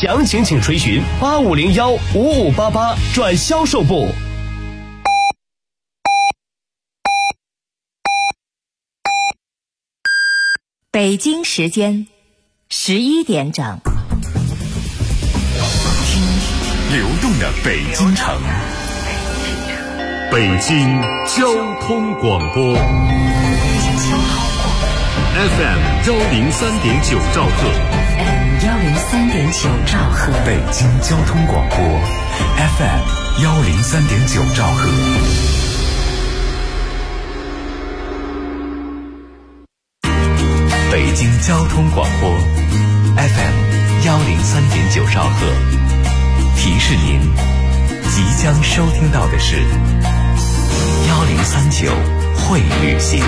详情请垂询85015588转销售部。 北京时间11点整。 听流动的北京城，北京交通广播 FM 103.9兆赫， 103.9兆赫， 北京交通广播 FM 103.9兆赫。北京交通广播 FM 103.9兆赫，提示您即将收听到的是1039会旅行。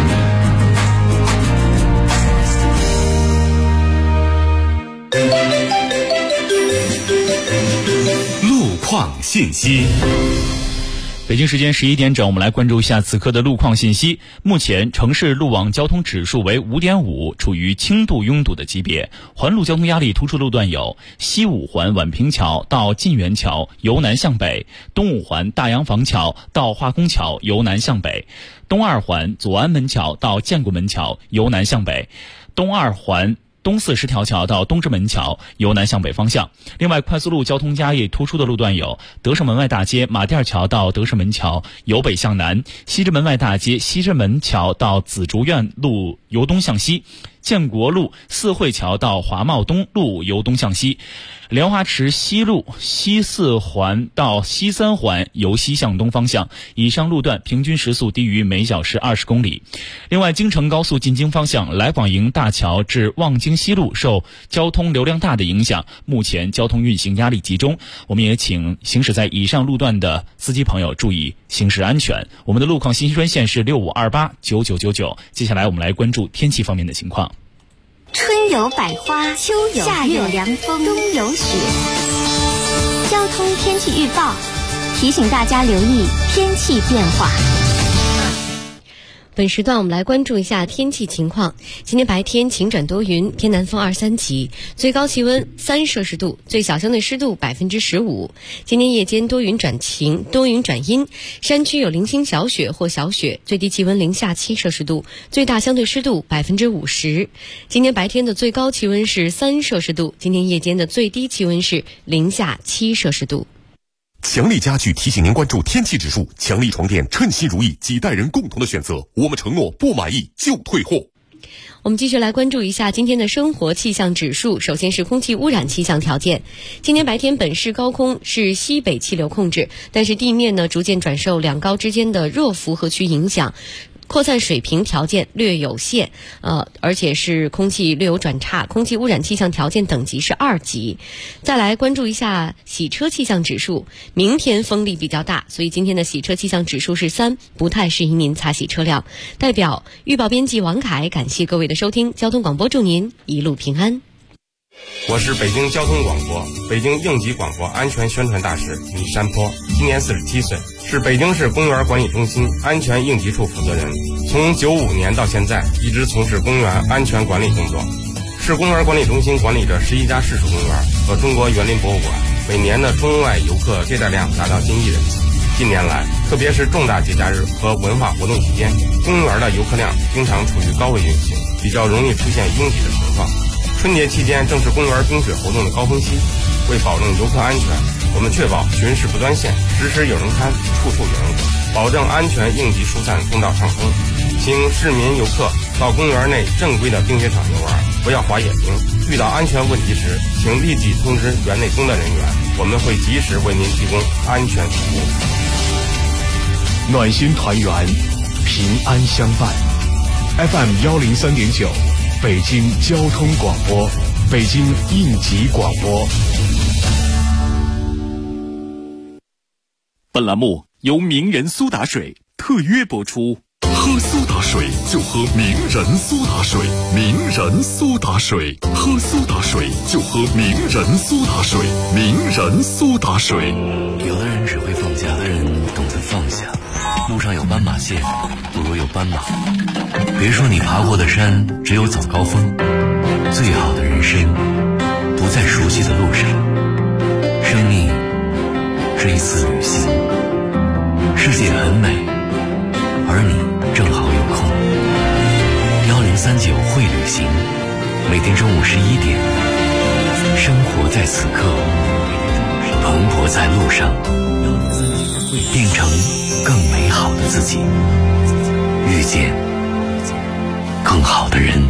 路况信息。 北京时间11点整，我们来关注一下此刻的路况信息。目前城市路网交通指数为 5.5， 处于轻度拥堵的级别。环路交通压力突出路段有西五环宛平桥到晋源桥由南向北，东五环大洋房桥到化工桥由南向北，东二环左安门桥到建国门桥由南向北，东二环东四十条桥到东直门桥由南向北方向。另外，快速路交通压力突出的路段有德胜门外大街马甸桥到德胜门桥由北向南，西直门外大街西直门桥到紫竹院路由东向西，建国路四惠桥到华贸东路由东向西，莲花池西路西四环到西三环由西向东方向。以上路段平均时速低于每小时20公里。另外，京承高速进京方向来广营大桥至望京西路受交通流量大的影响，目前交通运行压力集中。我们也请行驶在以上路段的司机朋友注意行驶安全。我们的路况信息专线是65289999。接下来我们来关注天气方面的情况。 春有百花，秋有夏有凉风，冬有雪。交通天气预报提醒大家留意天气变化。 本时段我们来关注一下天气情况。今天白天晴转多云，偏南风2-3级，最高气温3摄氏度，最小相对湿度15%。今天夜间多云转晴，多云转阴，山区有零星小雪或小雪，最低气温零下7摄氏度，最大相对湿度50%。今天白天的最高气温是3摄氏度，今天夜间的最低气温是零下7摄氏度。 强力家具提醒您关注天气指数，强力床垫称心如意，几代人共同的选择。我们承诺不满意就退货。 我们继续来关注一下今天的生活气象指数。首先是空气污染气象条件。今天白天本市高空是西北气流控制，但是地面呢逐渐转受两高之间的弱辐合区影响，扩散水平条件略有限，而且是空气略有转差，空气污染气象条件等级是2级。再来关注一下洗车气象指数，明天风力比较大，所以今天的洗车气象指数是3，不太适宜您擦洗车辆。代表预报编辑王凯，感谢各位的收听，交通广播祝您一路平安。 我是北京交通广播北京应急广播安全宣传大使李山坡，今年47岁，是北京市公园管理中心安全应急处负责人，从95年到现在一直从事公园安全管理工作。市公园管理中心管理着11家市属公园和中国园林博物馆，每年的中外游客接待量达到近1亿人次。近年来，特别是重大节假日和文化活动期间，公园的游客量经常处于高位运行，比较容易出现拥挤的情况。春节期间正是公园冰雪活动的高峰期，为保证游客安全，我们确保巡视不断线，时时有人看，处处有人管，保证安全应急疏散通道畅通。请市民游客到公园内正规的冰雪场游玩，不要滑野冰。遇到安全问题时，请立即通知园内工作人员，我们会及时为您提供安全服务。 暖心团圆，平安相伴。FM 103.9。北京交通广播，北京应急广播。 本栏目由名人苏打水特约播出。喝苏打水就喝名人苏打水，名人苏打水，喝苏打水就喝名人苏打水，名人苏打水。 有的人只会放假，有的人懂得放下。路上有斑马线，不如有斑马。别说你爬过的山只有早高峰，最好的人生不在熟悉的路上， 活在此刻，蓬勃在路上，变成更美好的自己，遇见更好的人。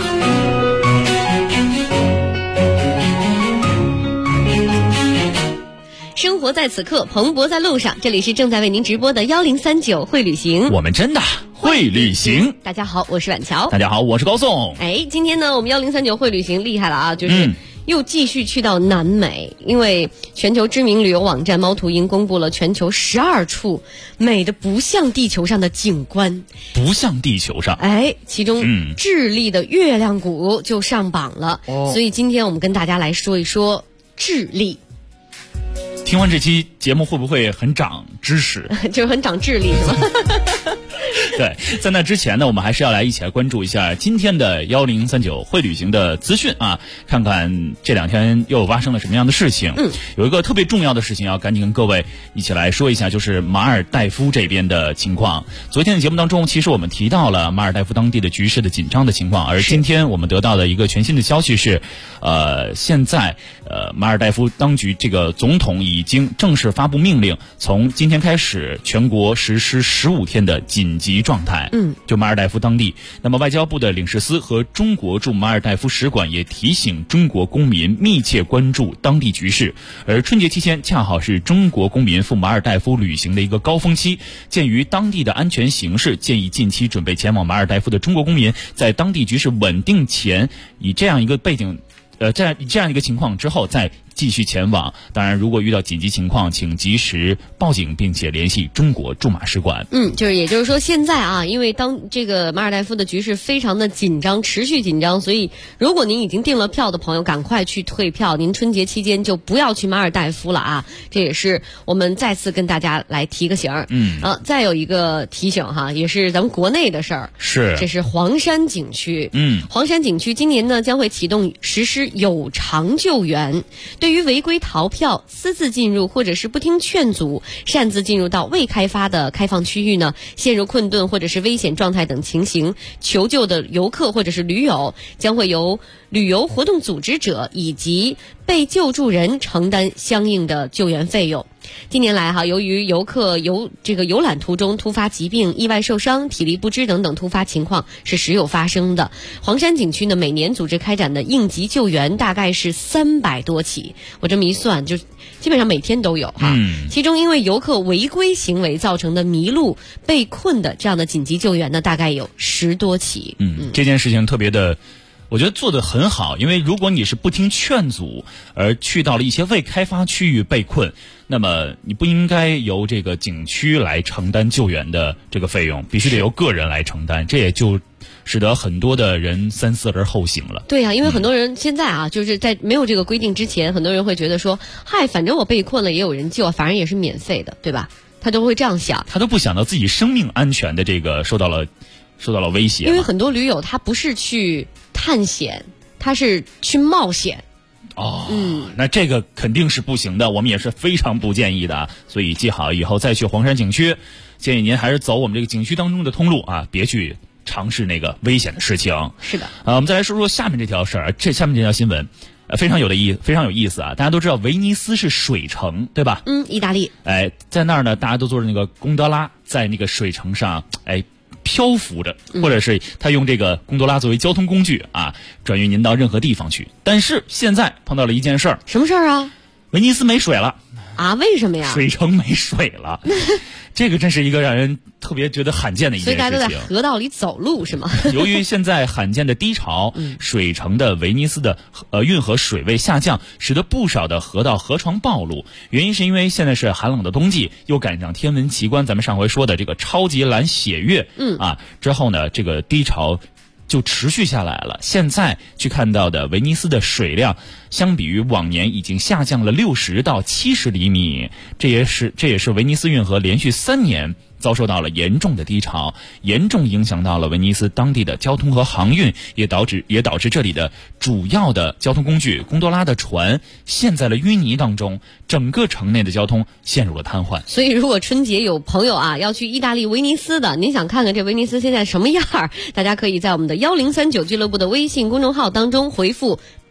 生活在此刻，蓬勃在路上。这里是正在为您直播的1039会旅行， 我们真的会旅行。 大家好，我是婉乔。 大家好，我是高颂。 今天呢，我们1039会旅行厉害了啊，就是又继续去到南美，因为全球知名旅游网站猫头鹰公布了全球12处美的不像地球上的景观。 不像地球上， 其中智利的月亮谷就上榜了。所以今天我们跟大家来说一说智利。 听完这期节目会不会很长知识？ 就是很长智力是吗？ 对，在那之前呢，我们还是要来一起来关注一下今天的1039会旅行的资讯啊，看看这2天又发生了什么样的事情。有一个特别重要的事情要赶紧跟各位一起来说一下，就是马尔代夫这边的情况。昨天的节目当中，其实我们提到了马尔代夫当地的局势的紧张的情况，而今天我们得到的一个全新的消息是，现在马尔代夫当局这个总统已经正式发布命令，从今天开始全国实施15天的紧急状态。就马尔代夫当地，那么外交部的领事司和中国驻马尔代夫使馆也提醒中国公民密切关注当地局势。而春节期间恰好是中国公民赴马尔代夫旅行的一个高峰期，鉴于当地的安全形势，建议近期准备前往马尔代夫的中国公民在当地局势稳定前，以这样一个背景这样一个情况之后再继续前往。当然如果遇到紧急情况，请及时报警并且联系中国驻马使馆。 也就是说现在啊，因为当这个马尔代夫的局势非常的紧张，持续紧张，所以如果您已经订了票的朋友赶快去退票，您春节期间就不要去马尔代夫了啊，这也是我们再次跟大家来提个醒。再有一个提醒哈，也是咱们国内的事儿，这是黄山景区。黄山景区今年呢将会启动实施有偿救援，对于违规逃票、私自进入或者是不听劝阻擅自进入到未开发的开放区域呢，陷入困顿或者是危险状态等情形求救的游客或者是驴友，将会由旅游活动组织者以及被救助人承担相应的救援费用。近年来由于游客游览途中突发疾病、意外受伤、体力不支等等突发情况是时有发生的。黄山景区呢每年组织开展的应急救援大概是300多起，我这么一算就基本上每天都有哈。其中因为游客违规行为造成的迷路、被困的这样的紧急救援呢，大概有10多起。 这件事情特别的我觉得做得很好，因为如果你是不听劝阻而去到了一些未开发区域被困，那么你不应该由这个景区来承担救援的这个费用，必须得由个人来承担，这也就使得很多的人三思而后行了。 对啊，因为很多人现在啊，就是在没有这个规定之前，很多人会觉得说，反正我被困了也有人救，反正也是免费的，对吧？他都会这样想， 他都不想到自己生命安全的这个受到了威胁。 因为很多驴友他不是去探险，他是去冒险。 那这个肯定是不行的，我们也是非常不建议的。所以记好以后再去黄山景区，建议您还是走我们这个景区当中的通路啊，别去尝试那个危险的事情。 是的。 我们再来说说下面这条事儿，下面这条新闻非常有意思啊！大家都知道威尼斯是水城，对吧？ 意大利。 在那儿呢，大家都坐着那个贡德拉，在那个水城上漂浮着，或者是他用这个贡多拉作为交通工具啊，转运您到任何地方去。但是现在碰到了一件事儿。 什么事儿啊？ 威尼斯没水了啊？为什么呀？ 水城没水了。这个真是一个让人特别觉得罕见的一件事情。 所以大家都在河道里走路是吗？ 由于现在罕见的低潮，水城的威尼斯的运河水位下降，使得不少的河道河床暴露。原因是因为现在是寒冷的冬季，又赶上天文奇观咱们上回说的这个超级蓝血月，之后呢，这个低潮就持续下来了。现在去看到的威尼斯的水量，相比于往年已经下降了60到70厘米，这也是威尼斯运河连续3年遭受到了严重的低潮，严重影响到了威尼斯当地的交通和航运，也导致这里的主要的交通工具贡多拉的船陷在了淤泥当中，整个城内的交通陷入了瘫痪。 所以如果春节有朋友啊要去意大利威尼斯的，您想看看这威尼斯现在什么样，大家可以在我们的1039俱乐部的微信公众号当中回复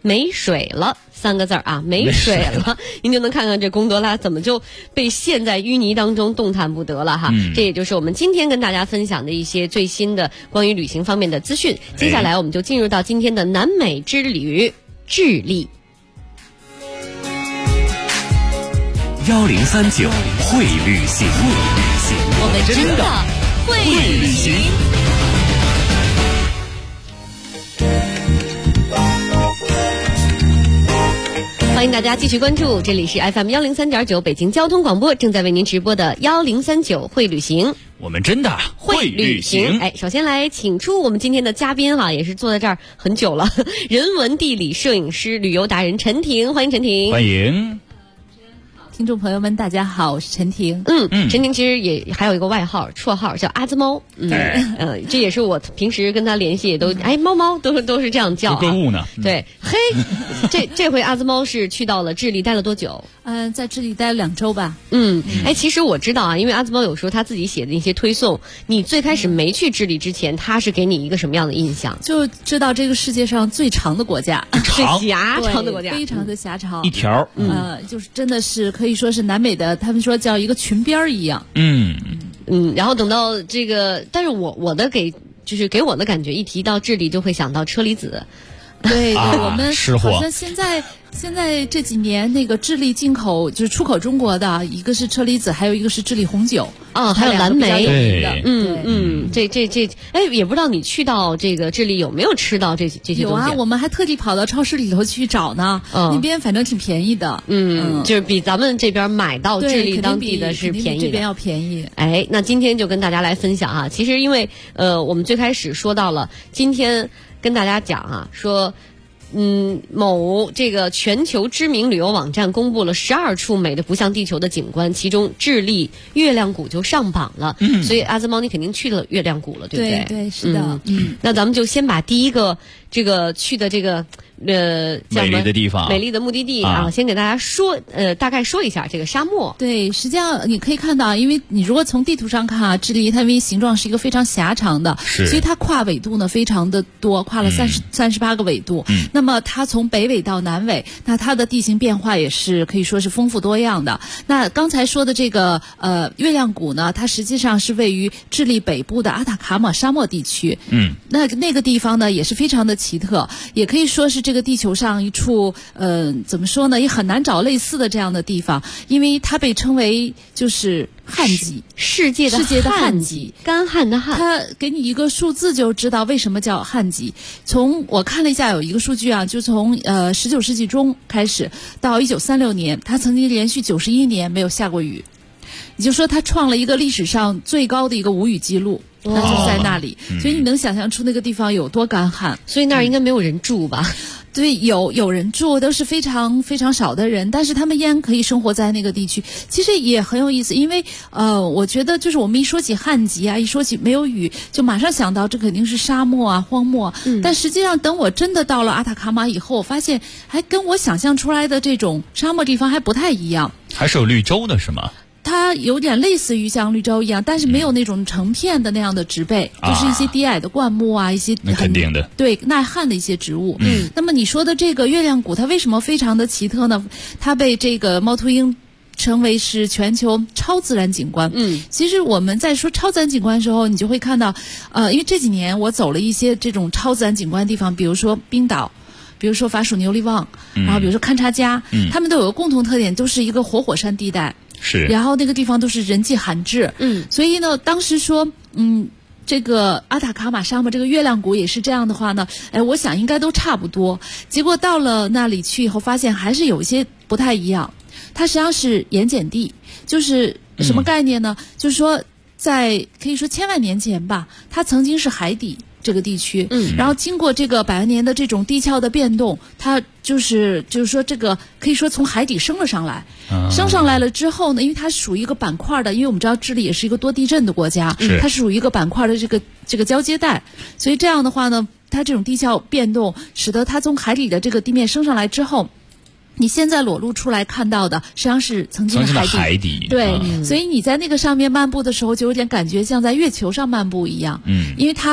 没水了3个字啊，没水了，您就能看看这贡多拉怎么就被陷在淤泥当中动弹不得了哈。这也就是我们今天跟大家分享的一些最新的关于旅行方面的资讯。接下来我们就进入到今天的南美之旅智利。 1039会旅行， 我们真的会旅行。 欢迎大家继续关注，这里是 FM 103.9北京交通广播正在为您直播的1039会旅行。 我们真的会旅行。 首先来请出我们今天的嘉宾哈，也是坐在这儿很久了，人文地理摄影师、旅游达人陈婷，欢迎陈婷。 欢迎。 听众朋友们，大家好，我是陈婷。 陈婷其实也还有一个外号、绰号叫阿兹猫。这也是我平时跟他联系也都猫都是这样叫。 购物呢？ 对，嘿，这回阿兹猫是去到了智利，待了多久？ 在智利待了2周吧。 其实我知道啊，因为阿兹猫有时候他自己写的一些推送，你最开始没去智利之前，他是给你一个什么样的印象？ 就知道这个世界上最长的国家， 最狭长的国家， 非常的狭长， 一条。 就是真的是可以说是南美的，他们说叫一个裙边一样。 然后等到这个，但是我的给我的感觉，一提到智利就会想到车厘子。 对，我们好像现在这几年那个智利进口就是出口中国的，一个是车厘子，还有一个是智利红酒还有蓝莓。 对， 也不知道你去到这个智利有没有吃到这些东西？ 有啊，我们还特地跑到超市里头去找呢。那边反正挺便宜的。 就是比咱们这边买到智利当地的是便宜的， 这边要便宜。 那今天就跟大家来分享啊，其实因为我们最开始说到了，今天跟大家讲啊，说某这个全球知名旅游网站公布了12处美得不像地球的景观，其中智利月亮谷就上榜了。所以阿兹猫你肯定去了月亮谷了，对不对？ 对，是的。 那咱们就先把第一个这个去的这个美丽的地方， 美丽的目的地先给大家说大概说一下这个沙漠。 对，实际上你可以看到，因为你如果从地图上看啊，智利它因为形状是一个非常狭长的，所以它跨纬度呢非常的多，跨了38个纬度。那么它从北纬到南纬，那它的地形变化也是可以说是丰富多样的。那刚才说的这个月亮谷呢，它实际上是位于智利北部的阿塔卡马沙漠地区。那个地方呢也是非常的奇特，也可以说是这个地球上一处怎么说呢，也很难找类似的这样的地方，因为它被称为就是旱极，世界的旱极， 干旱的旱。 它给你一个数字就知道为什么叫旱极。从我看了一下有一个数据啊，就从19世纪中开始到1936年，它曾经连续91年没有下过雨，也就是说它创了一个历史上最高的一个无雨记录。那就在那里，所以你能想象出那个地方有多干旱。 所以那儿应该没有人住吧？ 对，有人住，都是非常非常少的人，但是他们依然可以生活在那个地区。其实也很有意思，因为我觉得就是我们一说起旱极啊，一说起没有雨，就马上想到这肯定是沙漠啊、荒漠。但实际上等我真的到了阿塔卡马以后，我发现还跟我想象出来的这种沙漠地方还不太一样。 还是有绿洲的是吗？ 它有点类似于像绿洲一样，但是没有那种成片的那样的植被，就是一些低矮的灌木啊，一些那肯定的对耐旱的一些植物。那么你说的这个月亮谷，它为什么非常的奇特呢？它被这个猫头鹰称为是全球超自然景观。其实我们在说超自然景观的时候，你就会看到，因为这几年我走了一些这种超自然景观地方，比如说冰岛。比如说法属牛利旺，然后比如说勘察加，他们都有个共同特点，都是一个活火山地带。 是， 然后那个地方都是人迹罕至。所以呢，当时说，这个阿塔卡马沙漠这个月亮谷也是这样的话呢，我想应该都差不多。结果到了那里去以后，发现还是有一些不太一样。它实际上是盐碱地，就是什么概念呢？就是说，在可以说千万年前吧，它曾经是海底。这个地区，然后经过这个100万年的这种地壳的变动，它就是说这个可以说从海底升了上来，升上来了之后呢，因为它属于一个板块的，因为我们知道智利也是一个多地震的国家，它是属于一个板块的这个交接带，所以这样的话呢，它这种地壳变动使得它从海里的这个地面升上来之后。你现在裸露出来看到的，实际上是曾经的海底。对，所以你在那个上面漫步的时候，就有点感觉像在月球上漫步一样。因为它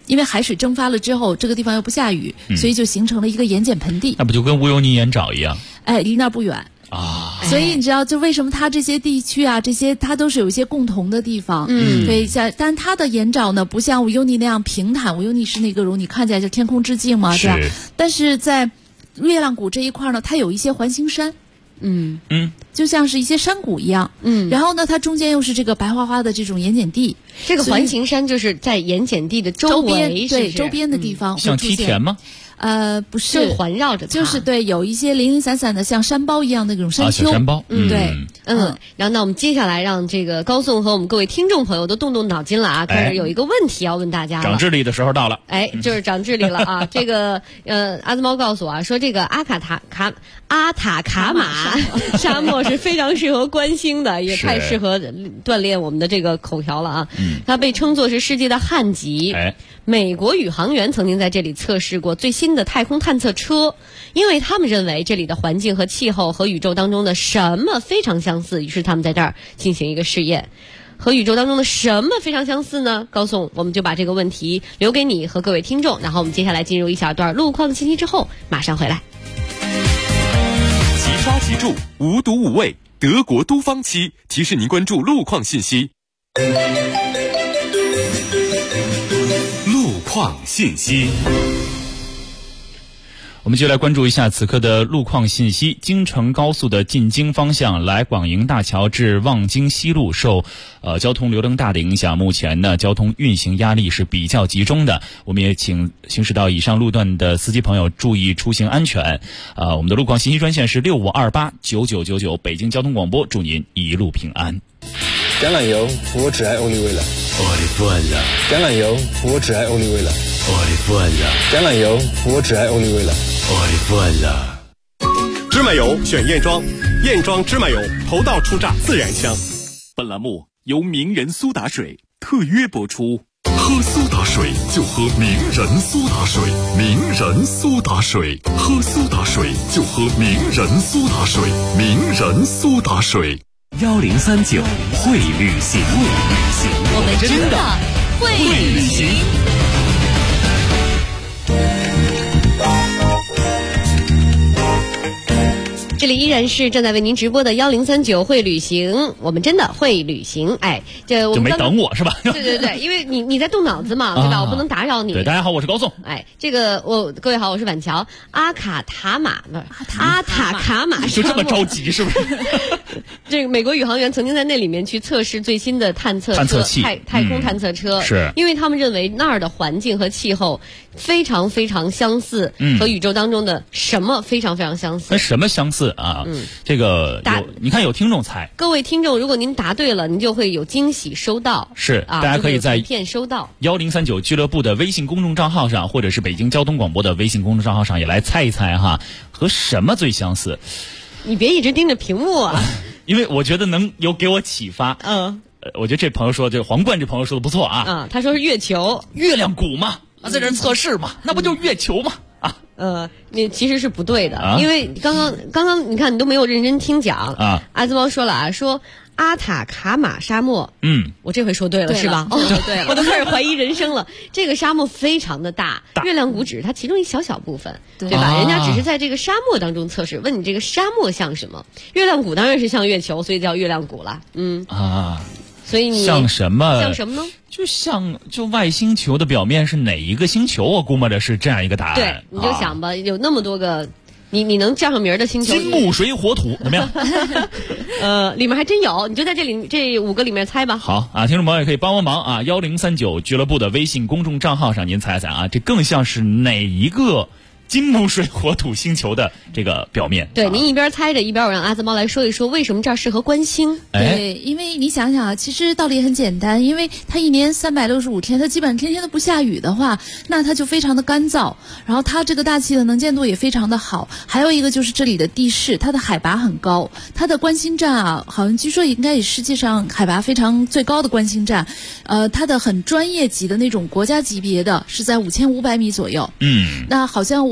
因为海水蒸发了之后，这个地方又不下雨，所以就形成了一个盐碱盆地。 那不就跟乌尤尼盐沼一样？ 哎，离那儿不远。所以你知道，就为什么它这些地区啊，这些它都是有一些共同的地方。对，但它的盐沼呢，不像乌尤尼那样平坦，乌尤尼是那个你看起来就天空之镜嘛，对吧？但是在月亮谷这一块呢，它有一些环形山。就像是一些山谷一样。然后呢，它中间又是这个白花花的这种盐碱地。 这个环形山就是在盐碱地的周围， 对，周边的地方像梯田吗？ 不是， 环绕着它， 就是对，有一些零零散散的像山包一样的那种山丘。 小山包。 对。 然后那我们接下来让这个高颂和我们各位听众朋友都动动脑筋了啊！开始有一个问题要问大家了。 长智力的时候到了。 就是长智力了啊！这个阿兹猫告诉我啊，说这个阿塔卡马沙漠是非常适合观星的，也太适合锻炼我们的这个口条了啊！它被称作是世界的旱极。美国宇航员曾经在这里测试过最新的太空探测车，因为他们认为这里的环境和气候和宇宙当中的什么非常相似，于是他们在这儿进行一个试验。和宇宙当中的什么非常相似呢？高颂，我们就把这个问题留给你和各位听众，然后我们接下来进入一小段路况信息之后马上回来。 即刷即注，无毒无味，德国都方漆提示您关注路况信息。路况信息。 我们就来关注一下此刻的路况信息。京承高速的进京方向来广营大桥至望京西路受交通流量大的影响，目前呢交通运行压力是比较集中的。我们也请行驶到以上路段的司机朋友注意出行安全。我们的路况信息专线是65289999，北京交通广播，祝您一路平安。 橄榄油，我只爱欧丽味了。 我的饭了。 橄榄油，我只爱欧丽味了。 我的饭了。 橄榄油，我只爱欧丽味了。 我的饭了。 芝麻油选燕庄，燕庄芝麻油头道出榨自然香。 本栏目由名人苏打水特约播出。喝苏打水就喝名人苏打水，名人苏打水，喝苏打水就喝名人苏打水，名人苏打水。 1039会旅行， 我们真的会旅行。 这里依然是正在为您直播的1039会旅行，我们真的会旅行。这我们就没等我是吧？ 对，因为你在动脑子嘛，对吧？我不能打扰你。 对，大家好，我是高颂。 这个各位好，我是板桥。阿塔卡马就这么着急是不是？ 这个美国宇航员曾经在那里面去测试最新的探测器，太空探测车， 是因为他们认为那儿的环境和气候非常非常相似，和宇宙当中的什么非常非常相似。 跟什么相似啊？这个你看有听众猜， 各位听众，如果您答对了，您就会有惊喜收到。 是大家可以在片收到 1039俱乐部的微信公众账号上，或者是北京交通广播的微信公众账号上也来猜一猜哈，和什么最相似？ 你别一直盯着屏幕啊！ 因为我觉得能有给我启发。我觉得这朋友说，这皇冠这朋友说的不错啊。 他说是月球、 月亮谷嘛，在这测试嘛，那不就是月球嘛？ 你其实是不对的，因为刚刚你看你都没有认真听讲啊。阿兹猫说了说阿塔卡马沙漠，我这回说对了是吧？对了，我都开始怀疑人生了。这个沙漠非常的大，月亮谷只是它其中一小部分，对吧？人家只是在这个沙漠当中测试，问你这个沙漠像什么？月亮谷当然是像月球，所以叫月亮谷了。所以你像什么？ 像什么呢？ 就外星球的表面是哪一个星球？我估摸着是这样一个答案。 对，你就想吧，有那么多个，你能叫上名的星球？ 金木水火土怎么样？ 里面还真有，你就在这5个里面猜吧。 好啊，听众朋友也可以帮忙啊，1039俱乐部的微信公众账号上您猜猜啊，这更像是哪一个金木水火土星球的这个表面？ 对，您一边猜着，一边我让阿兹猫来说一说为什么这儿适合观星。 对，因为你想想啊，其实道理也很简单，因为它一年365天，它基本上天天都不下雨的话，那它就非常的干燥，然后它这个大气的能见度也非常的好。还有一个就是这里的地势，它的海拔很高，它的观星站啊，好像据说应该也世界上海拔非常最高的观星站，它的很专业级的那种国家级别的是在5500米左右。那好像我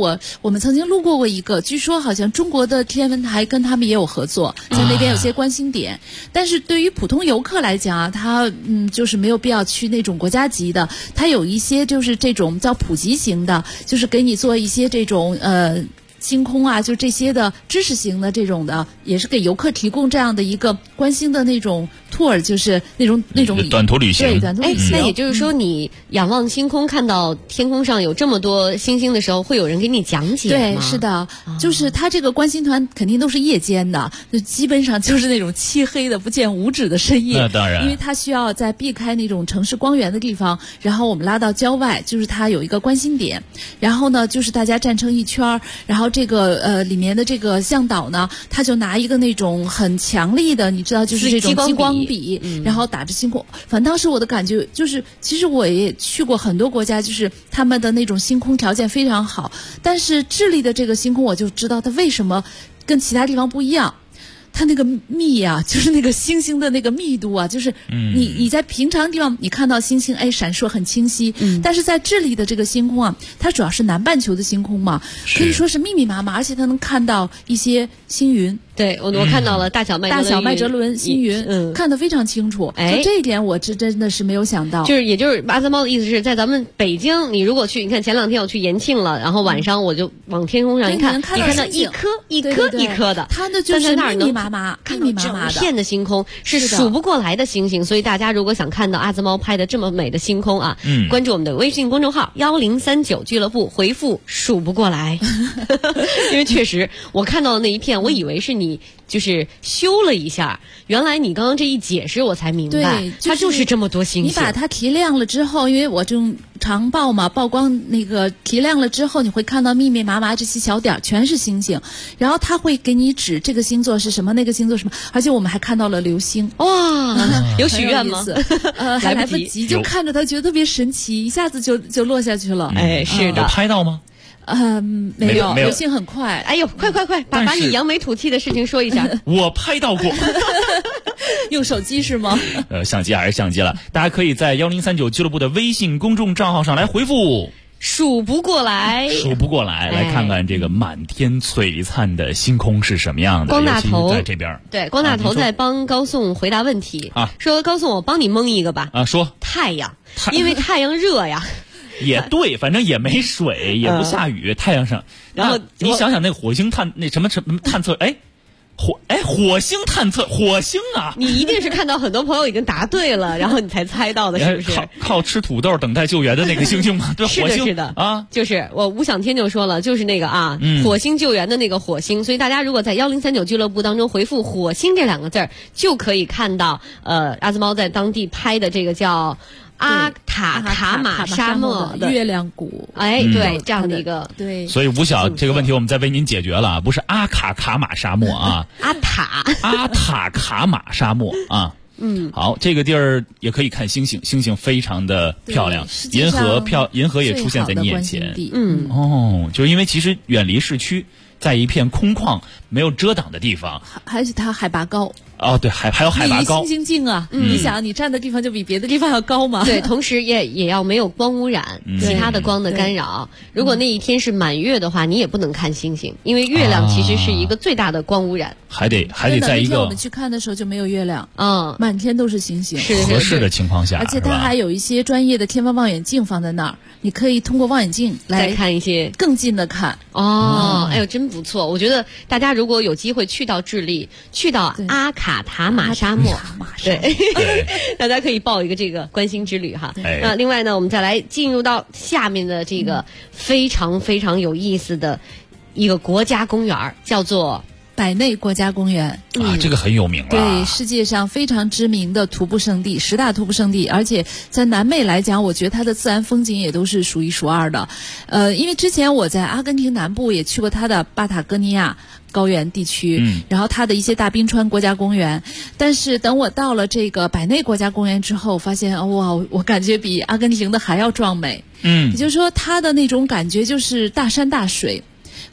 我们曾经路过一个，据说好像中国的天文台跟他们也有合作，在那边有些观星点。但是对于普通游客来讲啊，他就是没有必要去那种国家级的，他有一些就是这种叫普及型的，就是给你做一些这种星空啊，就这些的知识型的这种的，也是给游客提供这样的一个观星的那种 tour， 就是那种短途旅行。 对，短途旅行。 那也就是说，你仰望星空，看到天空上有这么多星星的时候，会有人给你讲解吗？ 对，是的，就是他这个观星团肯定都是夜间的，就基本上就是那种漆黑的不见五指的深夜。 那当然， 因为他需要在避开那种城市光源的地方，然后我们拉到郊外，就是他有一个观星点，然后呢，就是大家站成一圈，然后这个里面的这个向导呢，他就拿一个那种很强力的，你知道，就是这种激光笔，然后打着星空。反正当时我的感觉就是，其实我也去过很多国家，就是他们的那种星空条件非常好，但是智利的这个星空，我就知道它为什么跟其他地方不一样。它那个密啊，就是那个星星的那个密度啊，就是你在平常地方你看到星星闪烁很清晰，但是在智利的这个星空啊，它主要是南半球的星空嘛，可以说是密密麻麻，而且它能看到一些星云。 对，我看到了大小麦哲伦星云，看得非常清楚。就这一点我真的是没有想到。也就是阿兹猫的意思是在咱们北京，你如果去，你看前2天我去延庆了，然后晚上我就往天空上一看，你看到一颗一颗的， 它的就是密密麻麻， 看到整片的星空，是数不过来的星星。所以大家如果想看到阿兹猫拍的这么美的星空啊，关注我们的微信公众号1039俱乐部，回复数不过来，因为确实我看到的那一片，我以为是你就是修了一下，原来你刚刚这一解释我才明白，它就是这么多星星。 你把它提亮了之后，因为我就常曝嘛，曝光那个提亮了之后，你会看到密密麻麻这些小点全是星星，然后它会给你指这个星座是什么，那个星座什么，而且我们还看到了流星。 哇，有许愿吗？ 还来不及，就看着它觉得特别神奇，一下子就落下去了。 是的， 有拍到吗？ 没有，流星很快。 哎呦，快，把你扬眉吐气的事情说一下。 我拍到过。 用手机是吗？ 相机还是相机了。大家可以在1039俱乐部的微信公众账号上来回复数不过来， 来看看这个满天璀璨的星空是什么样的。 光大头在这边， 对，光大头在帮高颂回答问题啊，说高颂我帮你蒙一个吧。 说太阳，因为太阳热呀。 也对，反正也没水，也不下雨，太阳上。然后你想想那火星探测，火星探测，火星啊！ 你一定是看到很多朋友已经答对了，然后你才猜到的，是不是？ 靠吃土豆等待救援的那个星星吗？对，火星是的啊，就是我吴想天就说了，就是那个啊，火星救援的那个火星。所以大家如果在1039俱乐部当中回复"火星"这2个字儿，就可以看到阿兹猫在当地拍的这个叫阿塔卡马沙漠的月亮谷， 对，这样的一个对。 所以吴晓这个问题我们再为您解决了啊，不是阿卡马沙漠啊， 阿塔卡马沙漠啊。好，这个地儿也可以看星星，星星非常的漂亮，银河也出现在你眼前。就是因为其实远离市区，在一片空旷没有遮挡的地方， 而且它海拔高。 对，还有海拔高， 离星星近啊！你想，你站的地方就比别的地方要高嘛？ 对，同时也要没有光污染，其他的光的干扰。如果那一天是满月的话，你也不能看星星，因为月亮其实是一个最大的光污染。 还得在一个我们去看的时候就没有月亮，满天都是星星， 合适的情况下， 而且它还有一些专业的天文望远镜放在那儿，你可以通过望远镜来看一些更近的看。 哎呦，真不错！我觉得大家如果有机会去到智利，去到阿卡塔马沙漠，对，大家可以报一个这个观星之旅哈。那另外呢，我们再来进入到下面的这个非常非常有意思的一个国家公园，叫做百内国家公园这个很有名了。 对，世界上非常知名的徒步圣地，10大徒步圣地，而且在南美来讲，我觉得它的自然风景也都是数一数二的。因为之前我在阿根廷南部也去过它的巴塔哥尼亚高原地区，然后它的一些大冰川国家公园，但是等我到了这个百内国家公园之后，发现哇，我感觉比阿根廷的还要壮美。也就是说，它的那种感觉就是大山大水。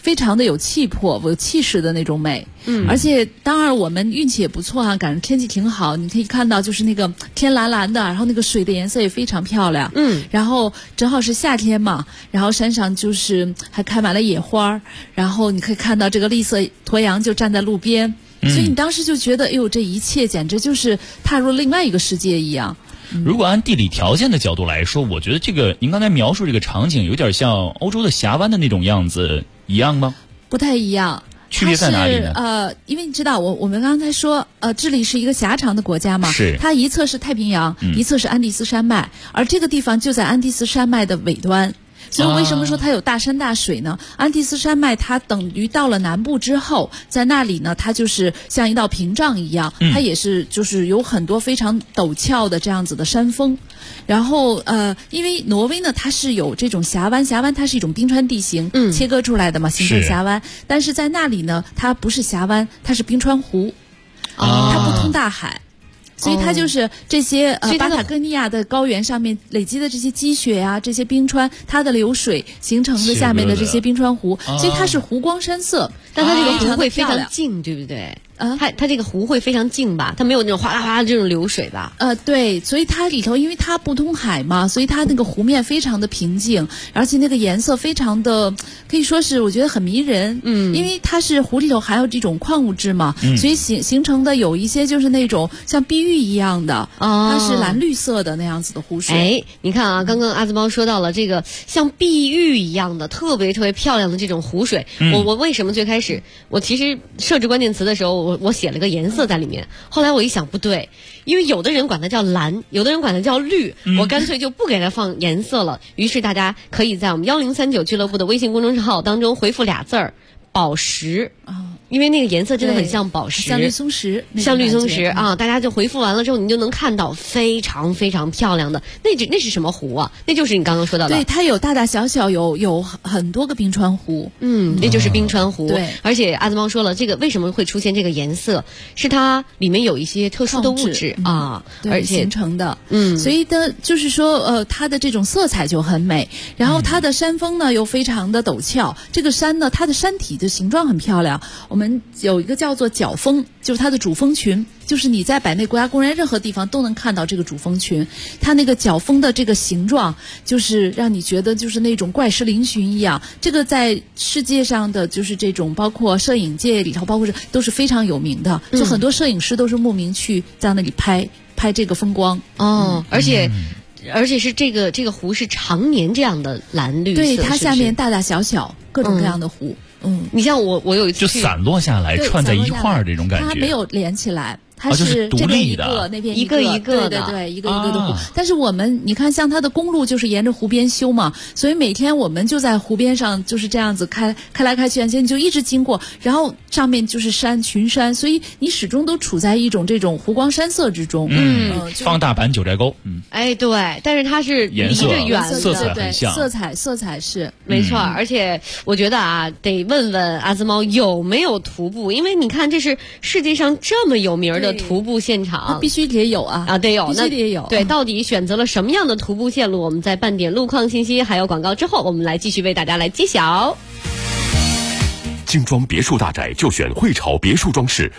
非常的有气魄、有气势的那种美。而且当然我们运气也不错啊，赶上天气挺好，你可以看到就是那个天蓝蓝的，然后那个水的颜色也非常漂亮。然后正好是夏天嘛，然后山上就是还开满了野花，然后你可以看到这个绿色鸵羊就站在路边，所以你当时就觉得，哎呦，这一切简直就是踏入另外一个世界一样。 如果按地理条件的角度来说，我觉得这个您刚才描述这个场景有点像欧洲的峡湾的那种样子，一样吗？ 不太一样。 区别在哪里呢？ 因为你知道，我们刚才说，智利是一个狭长的国家嘛， 是它一侧是太平洋，一侧是安第斯山脉，而这个地方就在安第斯山脉的尾端。所以为什么说它有大山大水呢？安第斯山脉它等于到了南部之后，在那里呢，它就是像一道屏障一样，它也是就是有很多非常陡峭的这样子的山峰。然后因为挪威呢，它是有这种峡湾，峡湾它是一种冰川地形切割出来的嘛，形成峡湾。但是在那里呢，它不是峡湾，它是冰川湖，它不通大海。所以它就是这些巴塔哥尼亚的高原上面累积的这些积雪啊，这些冰川，它的流水形成的下面的这些冰川湖，所以它是湖光山色。 但它这个湖会非常静，对不对？它这个湖会非常静吧？它没有那种哗啦哗啦这种流水吧？ 对，所以它里头因为它不通海嘛，所以它那个湖面非常的平静，而且那个颜色非常的可以说是我觉得很迷人。因为它是湖里头还有这种矿物质嘛，所以形成的有一些就是那种像碧玉一样的，它是蓝绿色的那样子的湖水。 哎，你看啊，刚刚阿兹猫说到了这个像碧玉一样的特别特别漂亮的这种湖水，我为什么最开始我其实设置关键词的时候，我写了个颜色在里面，后来我一想不对，因为有的人管它叫蓝，有的人管它叫绿，我干脆就不给它放颜色了。于是大家可以在我们1039俱乐部的微信公众号当中回复俩字儿宝石，因为那个颜色真的很像宝石， 像绿松石， 像绿松石啊！大家就回复完了之后，你就能看到非常非常漂亮的那是什么湖啊？那就是你刚刚说到的， 对，它有大大小小有很多个冰川湖， 那就是冰川湖。 对， 而且阿兹猫说了，这个为什么会出现这个颜色，是它里面有一些特殊的物质啊，而且形成的。所以的就是说，它的这种色彩就很美，然后它的山峰呢又非常的陡峭，这个山呢，它的山体的形状很漂亮。我们有一个叫做角峰，就是它的主峰群，就是你在百内国家公园任何地方都能看到这个主峰群，它那个角峰的这个形状，就是让你觉得就是那种怪石嶙峋一样。这个在世界上的就是这种，包括摄影界里头，包括都是非常有名的，就很多摄影师都是慕名去在那里拍这个风光。 而且是这个湖是常年这样的蓝绿色， 对，它下面大大小小各种各样的湖。 你像我有一次就散落下来串在一块儿这种感觉， 它没有连起来，它是这边一个那边一个一个的， 对，一个一个的湖。但是我们你看，像它的公路就是沿着湖边修嘛，所以每天我们就在湖边上就是这样子开来开去，而且你就一直经过，然后上面就是群山，所以你始终都处在一种这种湖光山色之中。 放大版九寨沟。 哎，对，但是它是离着远的， 色彩很像， 色彩是没错。而且我觉得啊，得问问阿兹猫有没有徒步，因为你看这是世界上这么有名的徒步现场， 必须得有啊， 得有， 必须得有。 对，到底选择了什么样的徒步线路？我们在半点路况信息还有广告之后，我们来继续为大家来揭晓。 精装别墅大宅就选汇潮别墅装饰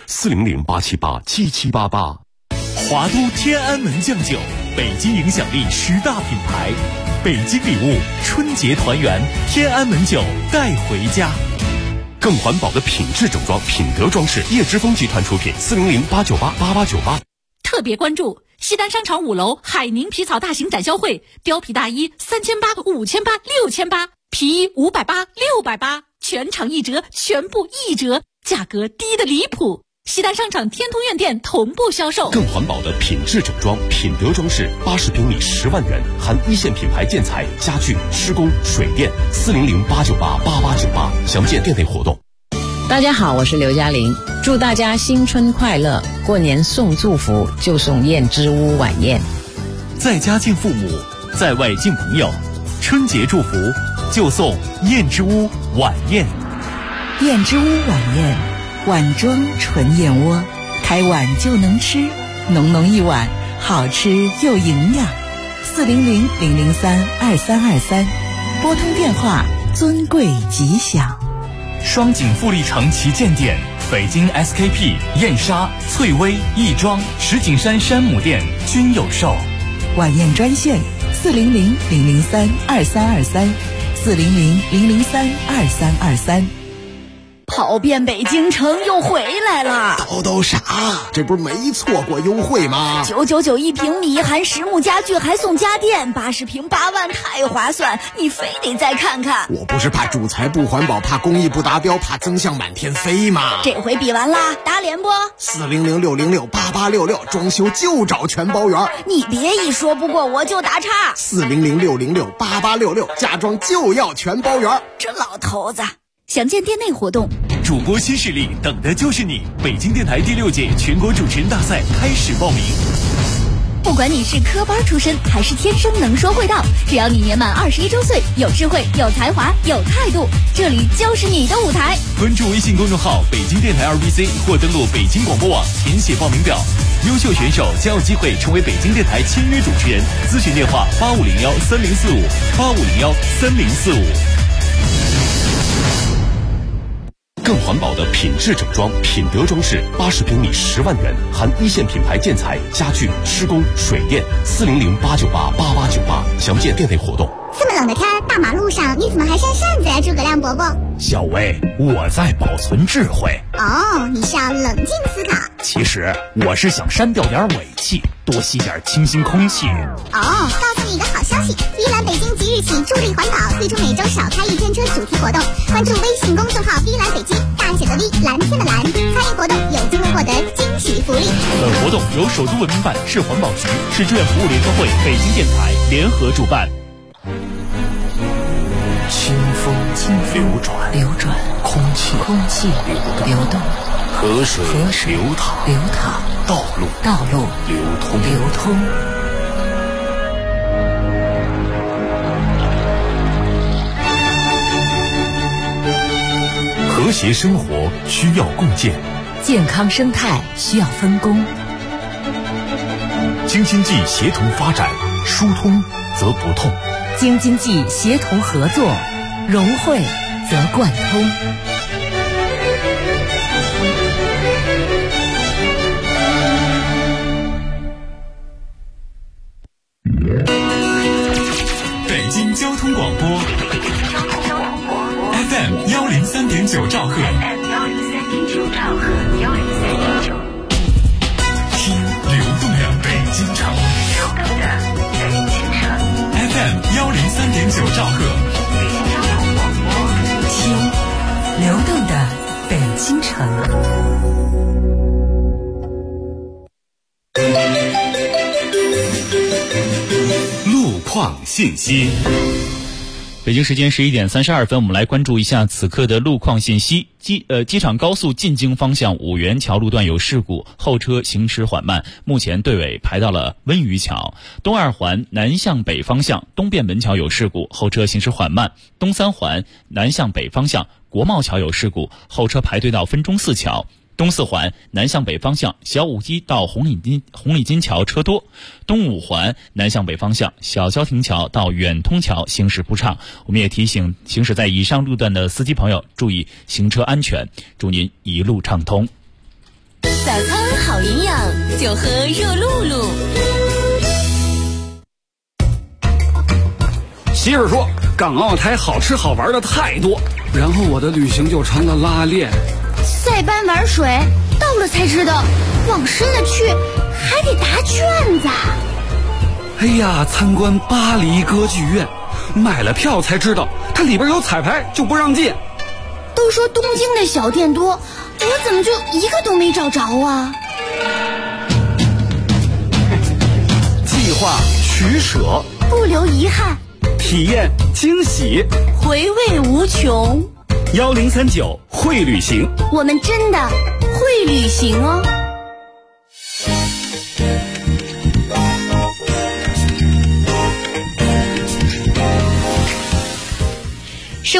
，400-878-7788。 华都天安门酱酒，北京影响力10大品牌，北京礼物春节团圆，天安门酒带回家。 更环保的品质整装，品德装饰，叶之峰集团出品，400-898-8898。 特别关注西单商场5楼海宁皮草大型展销会，貂皮大衣3800、5800、6800，皮衣580、680，全场1折，全部1折，价格低的离谱。西单商场天通苑店同步销售。 更环保的品质整装，品德装饰，80平米10万元，含一线品牌建材、家具、施工、水电，400-898-8898，详见店内活动。 大家好，我是刘嘉玲，祝大家新春快乐！过年送祝福就送燕之屋晚宴， 在家敬父母，在外敬朋友，春节祝福就送燕之屋晚宴。 燕之屋晚宴，碗装纯燕窝，开碗就能吃，浓浓一碗，好吃又营养。400-003-2323，拨通电话，尊贵吉祥。 双井富力城旗舰店、北京 SKP、燕莎、翠微、亦庄、石景山山姆店均有售。 晚宴专线400-003-2323，400-003-2323。 跑遍北京城又回来了， 都啥？这不是没错过优惠吗 ？999一平米，含实木家具还送家电，80平8万，太划算！你非得再看看。 我不是怕主材不环保，怕工艺不达标，怕增项满天飞吗？ 这回比完啦，打脸不 ？400-606-8866，装修就找全包圆。 你别一说不过我就打岔。 400-606-8866，家装就要全包圆。 这老头子。详见店内活动。 主播新势力，等的就是你！北京电台第6届全国主持人大赛开始报名。 不管你是科班出身还是天生能说会道，只要你年满21周岁，有智慧、有才华、有态度，这里就是你的舞台。 关注微信公众号北京电台2BC 或登录北京广播网填写报名表，优秀选手将有机会成为北京电台签约主持人。咨询电话8501-3045，8501-3045。 更环保的品质整装，品德装饰80平米10万元，含一线品牌建材、家具、施工、水电，400-898-8898，详见店内活动。 这么冷的天，大马路上你怎么还扇扇子呀，诸葛亮伯伯？ 小薇，我在保存智慧。 哦，你是要冷静思考。 其实我是想删掉点尾气，多吸点清新空气。 哦，告诉你一个好消息，碧蓝北京即日起助力环保，推出每周少开1天车主题活动。关注微信公众号碧蓝北京，大写的 V， 蓝天的蓝，参与活动有机会获得惊喜福利。 本活动由首都文明办、市环保局、市志愿服务联合会、北京电台联合主办。 清风流转，空气流动，河水流淌，道路流通。 和谐生活需要共建， 健康生态需要分工。 京津冀协同发展，疏通则不痛。 京津冀协同合作，融汇则贯通。 北京交通广播 FM 103.9兆赫，听流动的北京城。FM 103.9兆赫， 听流动的北京城。 路况信息。 北京时间11点32分，我们来关注一下此刻的路况信息。机场高速进京方向五元桥路段有事故，后车行驶缓慢，目前队尾排到了温榆桥。东二环南向北方向东便门桥有事故，后车行驶缓慢。东三环南向北方向国贸桥有事故，后车排队到分钟寺桥。东四环南向北方向小武基到红里金桥车多，东五环南向北方向小交亭桥到远通桥行驶不畅。我们也提醒行驶在以上路段的司机朋友注意行车安全，祝您一路畅通。 早餐好营养，就喝热露露。 媳妇说港澳台好吃好玩的太多，然后我的旅行就成了拉练。 塞班玩水，到了才知道，往深了去还得答卷子。 哎呀，参观巴黎歌剧院，买了票才知道它里边有彩排，就不让进。 都说东京的小店多，我怎么就一个都没找着啊？ 计划取舍， 不留遗憾， 体验惊喜， 回味无穷。 1039会旅行， 我们真的会旅行哦。 生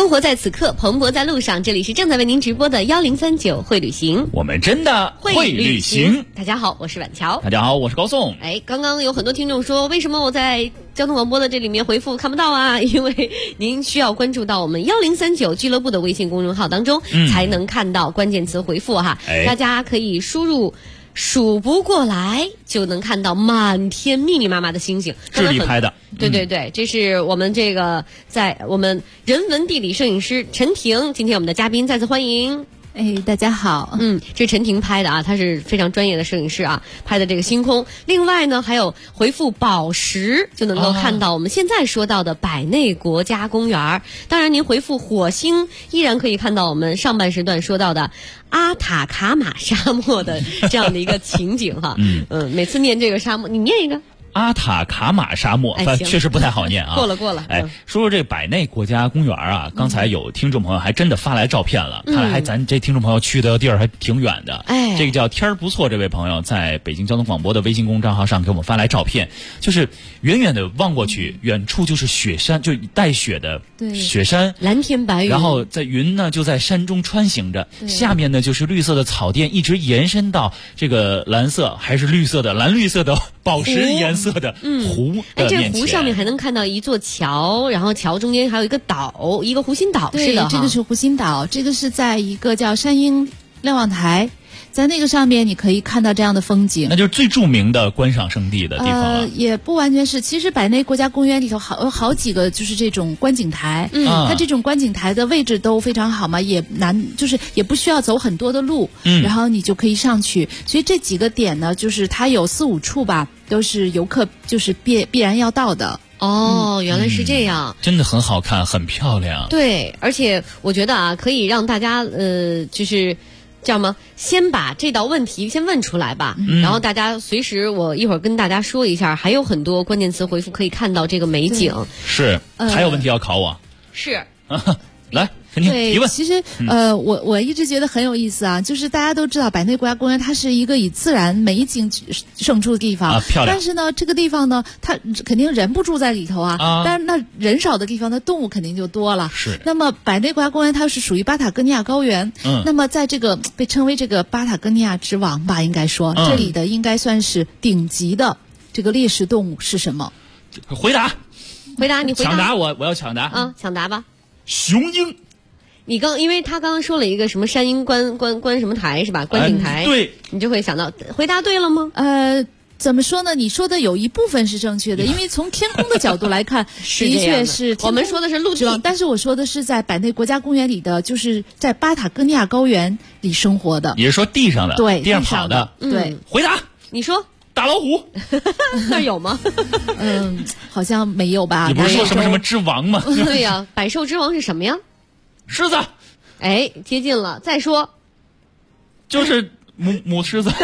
生活在此刻，蓬勃在路上。这里是正在为您直播的1039会旅行， 我们真的会旅行。 大家好，我是婉乔。 大家好，我是高颂。 刚刚有很多听众说，为什么我在交通广播的这里面回复看不到啊？因为您需要关注到我们1039俱乐部的微信公众号当中，才能看到关键词回复哈。大家可以输入数不过来，就能看到满天密密麻麻的星星。 智力拍的。 对对对，这是我们这个在我们人文地理摄影师陈婷，今天我们的嘉宾，再次欢迎。 大家好。 这是陈婷拍的啊，他是非常专业的摄影师啊，拍的这个星空。另外呢，还有回复宝石就能够看到我们现在说到的百内国家公园。当然您回复火星，依然可以看到我们上半时段说到的阿塔卡马沙漠的这样的一个情景哈。每次念这个沙漠，你念一个。 阿塔卡马沙漠，确实不太好念啊。 过了。 说说这百内国家公园啊，刚才有听众朋友还真的发来照片了，看来咱这听众朋友去的地儿还挺远的。这个叫天儿不错这位朋友在北京交通广播的微信公众号上给我们发来照片，就是远远的望过去，远处就是雪山，就带雪的雪山， 蓝天白云， 然后在云呢就在山中穿行着，下面呢就是绿色的草甸，一直延伸到这个蓝色还是绿色的蓝绿色的宝石颜色的湖的面前。 这湖上面还能看到一座桥，然后桥中间还有一个岛，一个湖心岛似的。 这个是湖心岛，这个是在一个叫山鹰瞭望台，在那个上面你可以看到这样的风景， 那就是最著名的观赏胜地的地方了。 也不完全是，其实百内国家公园里头好几个就是这种观景台，它这种观景台的位置都非常好嘛，就是也不需要走很多的路，然后你就可以上去。所以这几个点呢，就是它有4、5处吧，都是游客就是必然要到的。 原来是这样， 真的很好看，很漂亮。 对，而且我觉得啊，可以让大家就是叫吗？先把这道问题先问出来吧，然后大家随时我一会儿跟大家说一下，还有很多关键词回复可以看到这个美景。 是，还有问题要考我？ 是， 来。提问。 其实我一直觉得很有意思啊，就是大家都知道百内国家公园它是一个以自然美景胜出的地方漂亮。 但是呢，这个地方呢，它肯定人不住在里头啊。但是那人少的地方，那动物肯定就多了。 是。 那么百内国家公园它是属于巴塔哥尼亚高原。那么在这个被称为这个巴塔哥尼亚之王吧，应该说这里的应该算是顶级的这个猎食动物是什么？ 回答， 你回答。 抢答，我要抢答。 抢答吧。 雄鹰。 因为他刚刚说了一个什么山鹰观什么台是吧？观景台。 对。 你就会想到，回答对了吗？ 怎么说呢？你说的有一部分是正确的，因为从天空的角度来看，的确是我们说的是陆地， 但是我说的是在百内国家公园里的，就是在巴塔哥尼亚高原里生活的。 也是说地上的， 对， 地上跑的。 对。 回答， 你说大老虎那有吗？ 好像没有吧？ 你不是说什么之王吗？ 对呀，百兽之王是什么呀？ 狮子。 接近了，再说。 就是母狮子。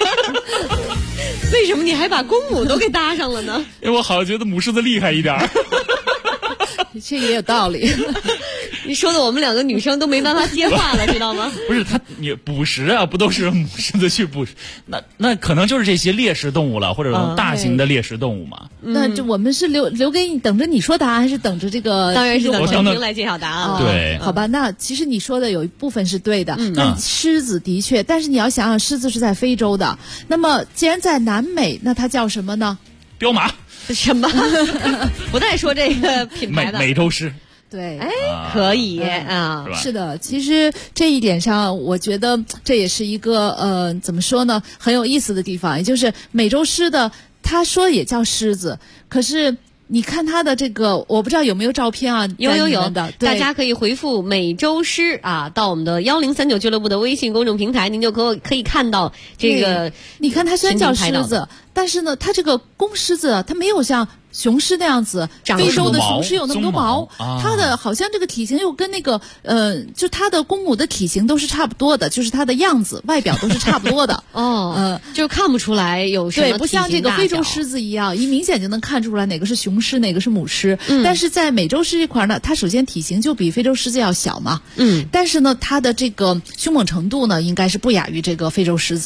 为什么你还把公母都给搭上了呢？ 因为我好像觉得母狮子厉害一点。 这也有道理。 你说的我们两个女生都没办法接话了，知道吗？ 不是你捕食啊，不都是母狮子去捕食？那可能就是这些猎食动物了，或者大型的猎食动物嘛。 那这我们是留给你，等着你说答案，还是等着这个？ 当然是等陈婷来揭晓答案了。 对， 好吧，那其实你说的有一部分是对的。那狮子的确，但是你要想想，狮子是在非洲的。那么既然在南美，那它叫什么呢？ 彪马。 什么？不再说这个品牌的美洲狮。 对， 可以啊， 是的。其实这一点上，我觉得这也是一个怎么说呢，很有意思的地方。也就是美洲狮的，他说也叫狮子，可是你看它的这个，我不知道有没有照片啊？ 有的，大家可以回复美洲狮啊，到我们的1039俱乐部的微信公众平台，您就可以看到这个。 你看它虽然叫狮子，但是呢，它这个公狮子它没有像雄狮那样子，非洲的雄狮有那么多毛，它的好像这个体型又跟那个就它的公母的体型都是差不多的，就是它的样子外表都是差不多的。 就看不出来有什么体型大小。 对，不像这个非洲狮子一样，一明显就能看出来哪个是雄狮，哪个是母狮。但是在美洲狮这块呢，它首先体型就比非洲狮子要小嘛。但是呢，它的这个凶猛程度呢，应该是不亚于这个非洲狮子的。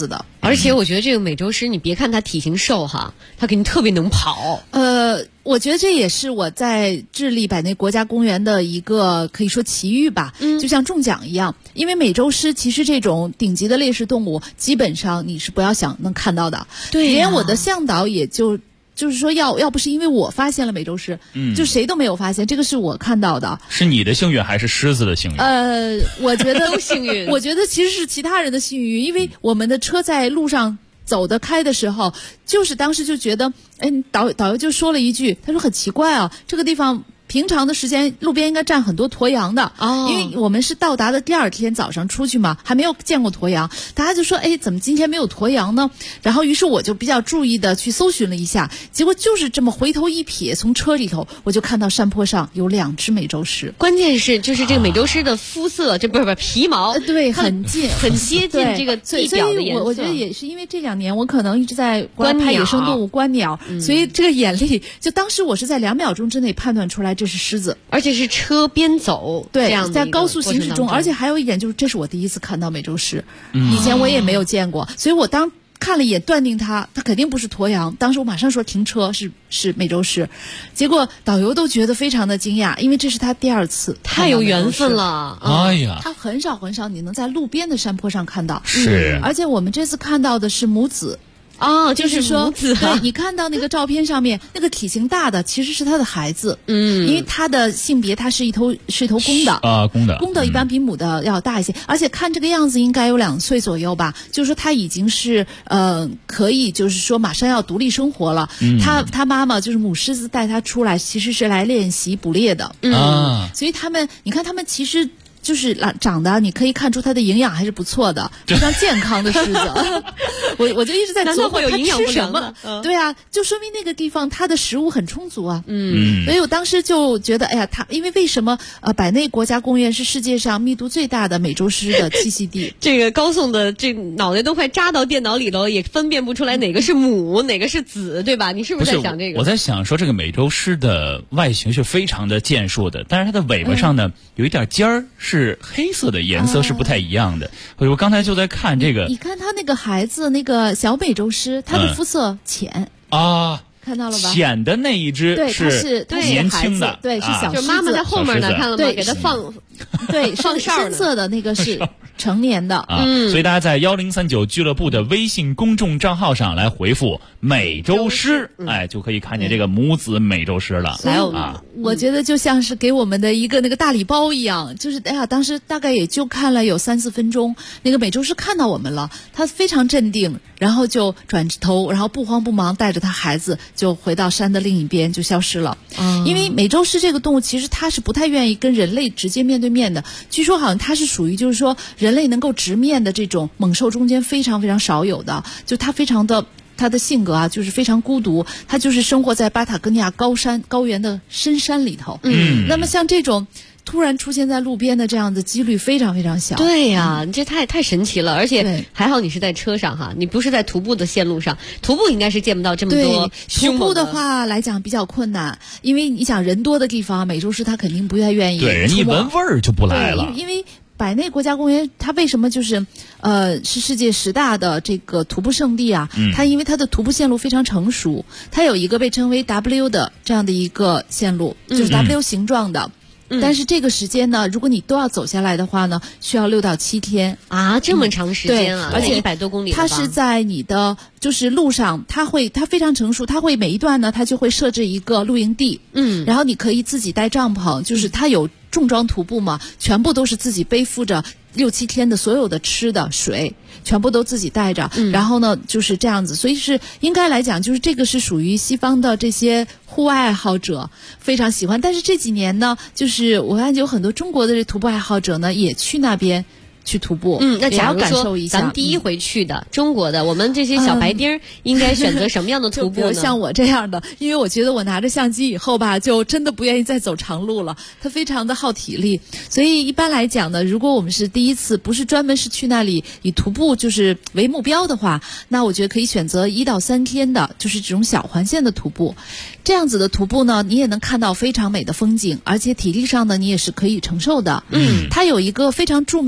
而且我觉得这个美洲狮，你别看它体型瘦哈，它肯定特别能跑。 我觉得这也是我在智利百内国家公园的一个可以说奇遇吧，就像中奖一样。因为美洲狮其实这种顶级的猎食动物，基本上你是不要想能看到的。 对、 连我的向导也就是说要不是因为我发现了美洲狮，就谁都没有发现，这个是我看到的。 是你的幸运还是狮子的幸运？ 我觉得都幸运。 我觉得其实是其他人的幸运，因为我们的车在路上走得开的时候，就是当时就觉得，导游就说了一句，他说很奇怪啊，这个地方平常的时间路边应该站很多驼羊的，因为我们是到达的第二天早上出去嘛，还没有见过驼羊，大家就说怎么今天没有驼羊呢？然后于是我就比较注意的去搜寻了一下，结果就是这么回头一瞥，从车里头我就看到山坡上有2只美洲狮。 关键是就是这个美洲狮的肤色，这不是皮毛， 对，很近， 很接近这个地表的颜色。 所以我觉得也是因为这2年我可能一直在拍野生动物观鸟，所以这个眼力就当时我是在2秒钟之内判断出来这是狮子， 而且是车边走， 对， 这样在高速行驶中，而且还有一点就是这是我第一次看到美洲狮，以前我也没有见过，所以我当看了一眼断定它肯定不是驼羊，当时我马上说停车，是美洲狮，结果导游都觉得非常的惊讶，因为这是他第2次， 太有缘分了。 哎呀， 他很少你能在路边的山坡上看到， 是， 而且我们这次看到的是母子。就是说，对，你看到那个照片上面那个体型大的其实是他的孩子，因为他的性别他是一头公的啊，公的一般比母的要大一些，而且看这个样子应该有2岁左右吧，就是说他已经是可以就是说马上要独立生活了。他妈妈就是母狮子带他出来，其实是来练习捕猎的，所以你看他们其实。就是长得你可以看出它的营养还是不错的，非常健康的狮子。我就一直在琢磨它吃什么。对啊，就说明那个地方它的食物很充足啊。所以我当时就觉得，因为什么百内国家公园是世界上密度最大的美洲狮的栖息地。 这个高颂的这脑袋都快扎到电脑里头，也分辨不出来哪个是母，哪个是子，对吧？你是不是在想这个？ 我在想说，这个美洲狮的外形是非常的健硕的，但是它的尾巴上呢，有一点尖儿。是黑色的颜色是不太一样的，我刚才就在看这个。 你看他那个孩子，那个小美洲狮，他的肤色浅啊， 看到了吧？ 浅的那一只是年轻的， 对，是小狮子。 就妈妈在后面呢，看了吗？给他放， 对， 放哨深色的那个是成年的啊。所以大家在1039俱乐部的微信公众账号上来回复美洲狮，就可以看见这个母子美洲狮了。 我觉得就像是给我们的一个那个大礼包一样，就是当时大概也就看了有3-4分钟，那个美洲狮看到我们了，他非常镇定，然后就转头，然后不慌不忙带着他孩子就回到山的另一边就消失了。因为美洲狮这个动物其实它是不太愿意跟人类直接面对面的，据说好像它是属于就是说人类能够直面的这种猛兽中间非常非常少有的，就它非常的。他的性格就是非常孤独，他就是生活在巴塔哥尼亚高原的深山里头。那么像这种突然出现在路边的这样的几率非常非常小。 对呀，这太神奇了，而且还好你是在车上哈，你不是在徒步的线路上，徒步应该是见不到这么多。 徒步的话来讲比较困难，因为你想人多的地方，美洲狮它肯定不太愿意。 对，人一闻味儿就不来了。 因为百内国家公园它为什么就是是世界10大的这个徒步圣地啊？它因为它的徒步线路非常成熟，它有一个被称为 W 的这样的一个线路，就是 W 形状的。但是这个时间呢，如果你都要走下来的话呢，需要6到7天啊，这么长时间啊！ 而且 100多公里， 它是在你的就是路上，它非常成熟，它会每一段呢，它就会设置一个露营地，然后你可以自己带帐篷，就是它有重装徒步嘛，全部都是自己背负着6、7天的所有的吃的水。全部都自己带着，然后呢就是这样子，所以是应该来讲，就是这个是属于西方的这些户外爱好者非常喜欢。但是这几年呢，就是我看有很多中国的这徒步爱好者呢，也去那边去徒步。 那假如感受一下， 咱们第一回去的中国的，我们这些小白丁应该选择什么样的徒步呢？ 就比如像我这样的，因为我觉得我拿着相机以后吧，就真的不愿意再走长路了，它非常的耗体力。所以一般来讲呢，如果我们是第一次，不是专门是去那里以徒步就是为目标的话，那我觉得可以选择1到3天的，就是这种小环线的徒步。这样子的徒步呢，你也能看到非常美的风景，而且体力上呢，你也是可以承受的。它有一个非常著名的景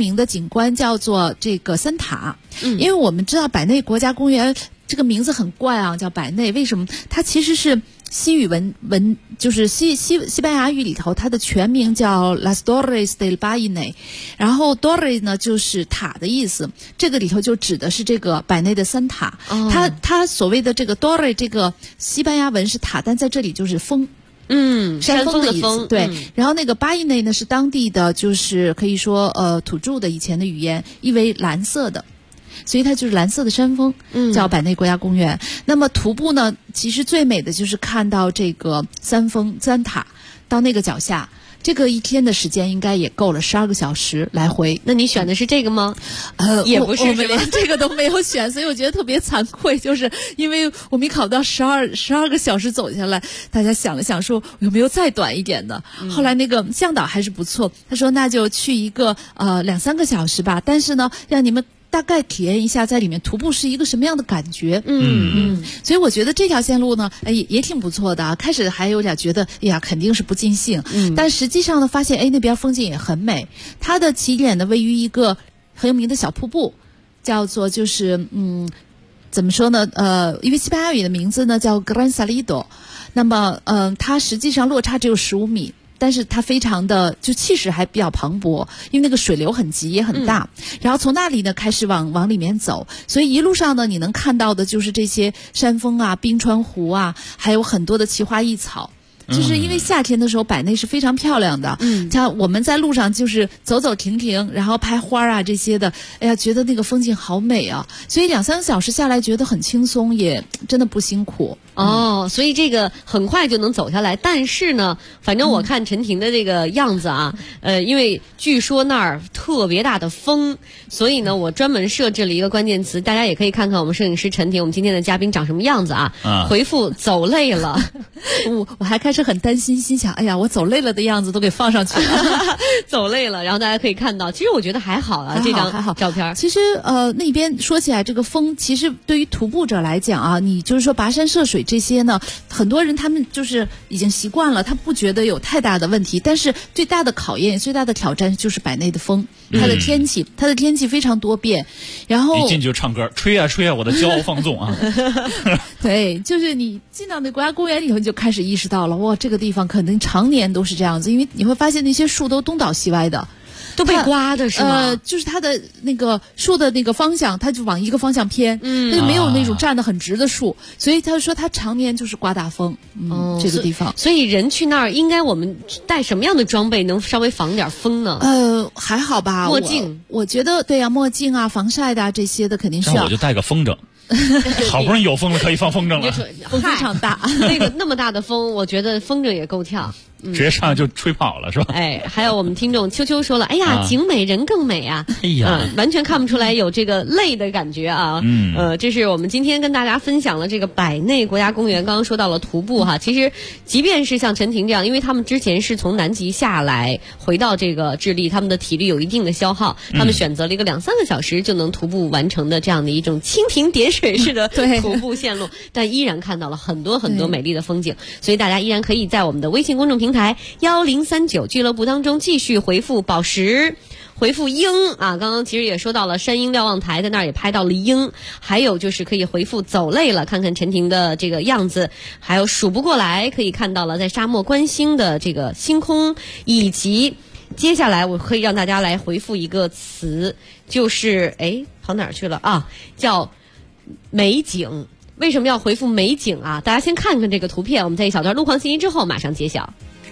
景观叫做这个三塔。因为我们知道百内国家公园这个名字很怪啊，叫百内，为什么？它其实是西语文就是西班牙语里头，它的全名叫 Las Torres del Paine， 然后 Torres 呢就是塔的意思，这个里头就指的是这个百内的三塔。它所谓的这个 Torres 这个西班牙文是塔，但在这里就是峰。山峰的意思，对。然后那个巴伊内呢是当地的，就是可以说土著的以前的语言，意为蓝色的。所以它就是蓝色的山峰，叫百内国家公园。那么徒步呢，其实最美的就是看到这个三塔到那个脚下，这个一天的时间应该也够了，12个小时来回。 那你选的是这个吗？也不是， 我们连这个都没有选，所以我觉得特别惭愧，就是因为我没考到12个小时走下来，大家想了想说有没有再短一点的。后来那个向导还是不错，他说那就去一个2-3个小时吧，但是呢让你们大概体验一下在里面徒步是一个什么样的感觉。所以我觉得这条线路呢也挺不错的啊。开始还有点觉得哎呀肯定是不尽兴，但实际上呢发现那边风景也很美。它的起点呢位于一个很有名的小瀑布，叫做就是怎么说呢因为西班牙语的名字呢叫 Gran Salido， 那么它实际上落差只有15米。但是它非常的就气势还比较磅礴，因为那个水流很急也很大，然后从那里呢开始往里面走，所以一路上呢你能看到的就是这些山峰啊、冰川湖啊，还有很多的奇花异草。就是因为夏天的时候百内是非常漂亮的，像我们在路上就是走走停停，然后拍花啊这些的，哎呀觉得那个风景好美啊，所以2-3个小时下来觉得很轻松，也真的不辛苦。 所以这个很快就能走下来。但是呢，反正我看陈婷的这个样子啊，因为据说那儿特别大的风，所以呢我专门设置了一个关键词，大家也可以看看我们摄影师陈婷，我们今天的嘉宾长什么样子啊。回复走累了。 我还开始很担心，心想哎呀我走累了的样子都给放上去了。 走累了，然后大家可以看到，其实我觉得还好啊，这张照片。 其实那边说起来这个风，其实对于徒步者来讲啊，你就是说跋山涉水这些呢，很多人他们就是已经习惯了，他不觉得有太大的问题。但是最大的考验、最大的挑战就是百内的风，它的天气非常多变。然后一进就唱歌，吹啊吹啊，我的骄傲放纵啊。 对，就是你进到那国家公园里头，你就开始意识到了，哇，这个地方可能常年都是这样子，因为你会发现那些树都东倒西歪的。 都被刮的是吗？ 就是它的那个树的那个方向，它就往一个方向偏，它就没有那种站得很直的树，所以他说它常年就是刮大风。这个地方， 所以人去那儿应该我们带什么样的装备能稍微防点风呢？ 还好吧， 墨镜， 我觉得对呀，墨镜啊、防晒的这些的肯定需要。 那我就带个风筝。好不容易有风了，可以放风筝了。 风非常大， 那么大的风，我觉得风筝也够呛。 直接上来就吹跑了是吧？ 还有我们听众秋秋说了，哎呀，景美人更美啊！哎呀，完全看不出来有这个累的感觉啊。这是我们今天跟大家分享了这个百内国家公园。刚刚说到了徒步哈，其实即便是像陈婷这样，因为他们之前是从南极下来回到这个智利，他们的体力有一定的消耗，他们选择了一个2-3个小时就能徒步完成的这样的一种蜻蜓点水式的徒步线路，但依然看到了很多很多美丽的风景，所以大家依然可以在我们的微信公众平台1039俱乐部当中继续回复宝石，回复鹰啊，刚刚其实也说到了山鹰瞭望台，在那儿也拍到了鹰，还有就是可以回复走累了，看看陈婷的这个样子，还有数不过来，可以看到了在沙漠观星的这个星空，以及接下来我可以让大家来回复一个词，就是跑哪儿去了啊？叫美景。为什么要回复美景啊？大家先看看这个图片，我们在一小段路况信息之后马上揭晓。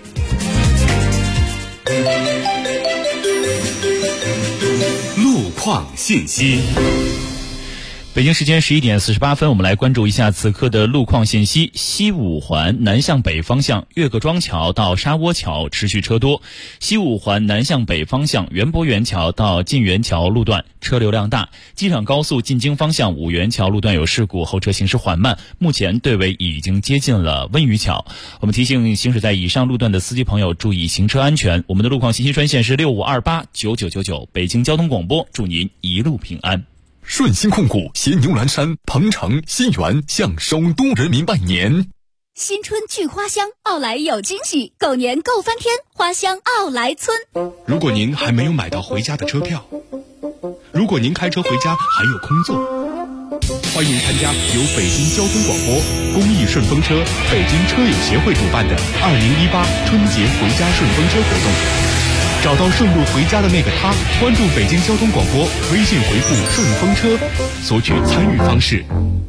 路况信息。 北京时间11点48分，我们来关注一下此刻的路况信息。西五环南向北方向岳各庄桥到沙窝桥持续车多，西五环南向北方向园博园桥到晋园桥路段车流量大，机场高速进京方向五园桥路段有事故，后车行驶缓慢，目前队尾已经接近了温榆桥。我们提醒行驶在以上路段的司机朋友注意行车安全。我们的路况信息专线是65289999，北京交通广播，祝您一路平安。 顺鑫控股携牛栏山、鹏城、新源向首都人民拜年。 新春聚花香，奥莱有惊喜，狗年购翻天，花香奥莱村。 如果您还没有买到回家的车票， 如果您开车回家还有空座，欢迎参加由北京交通广播、公益顺风车、北京车友协会主办的2018春节回家顺风车活动。找到顺路回家的那个他，关注北京交通广播，微信回复顺风车，索取参与方式。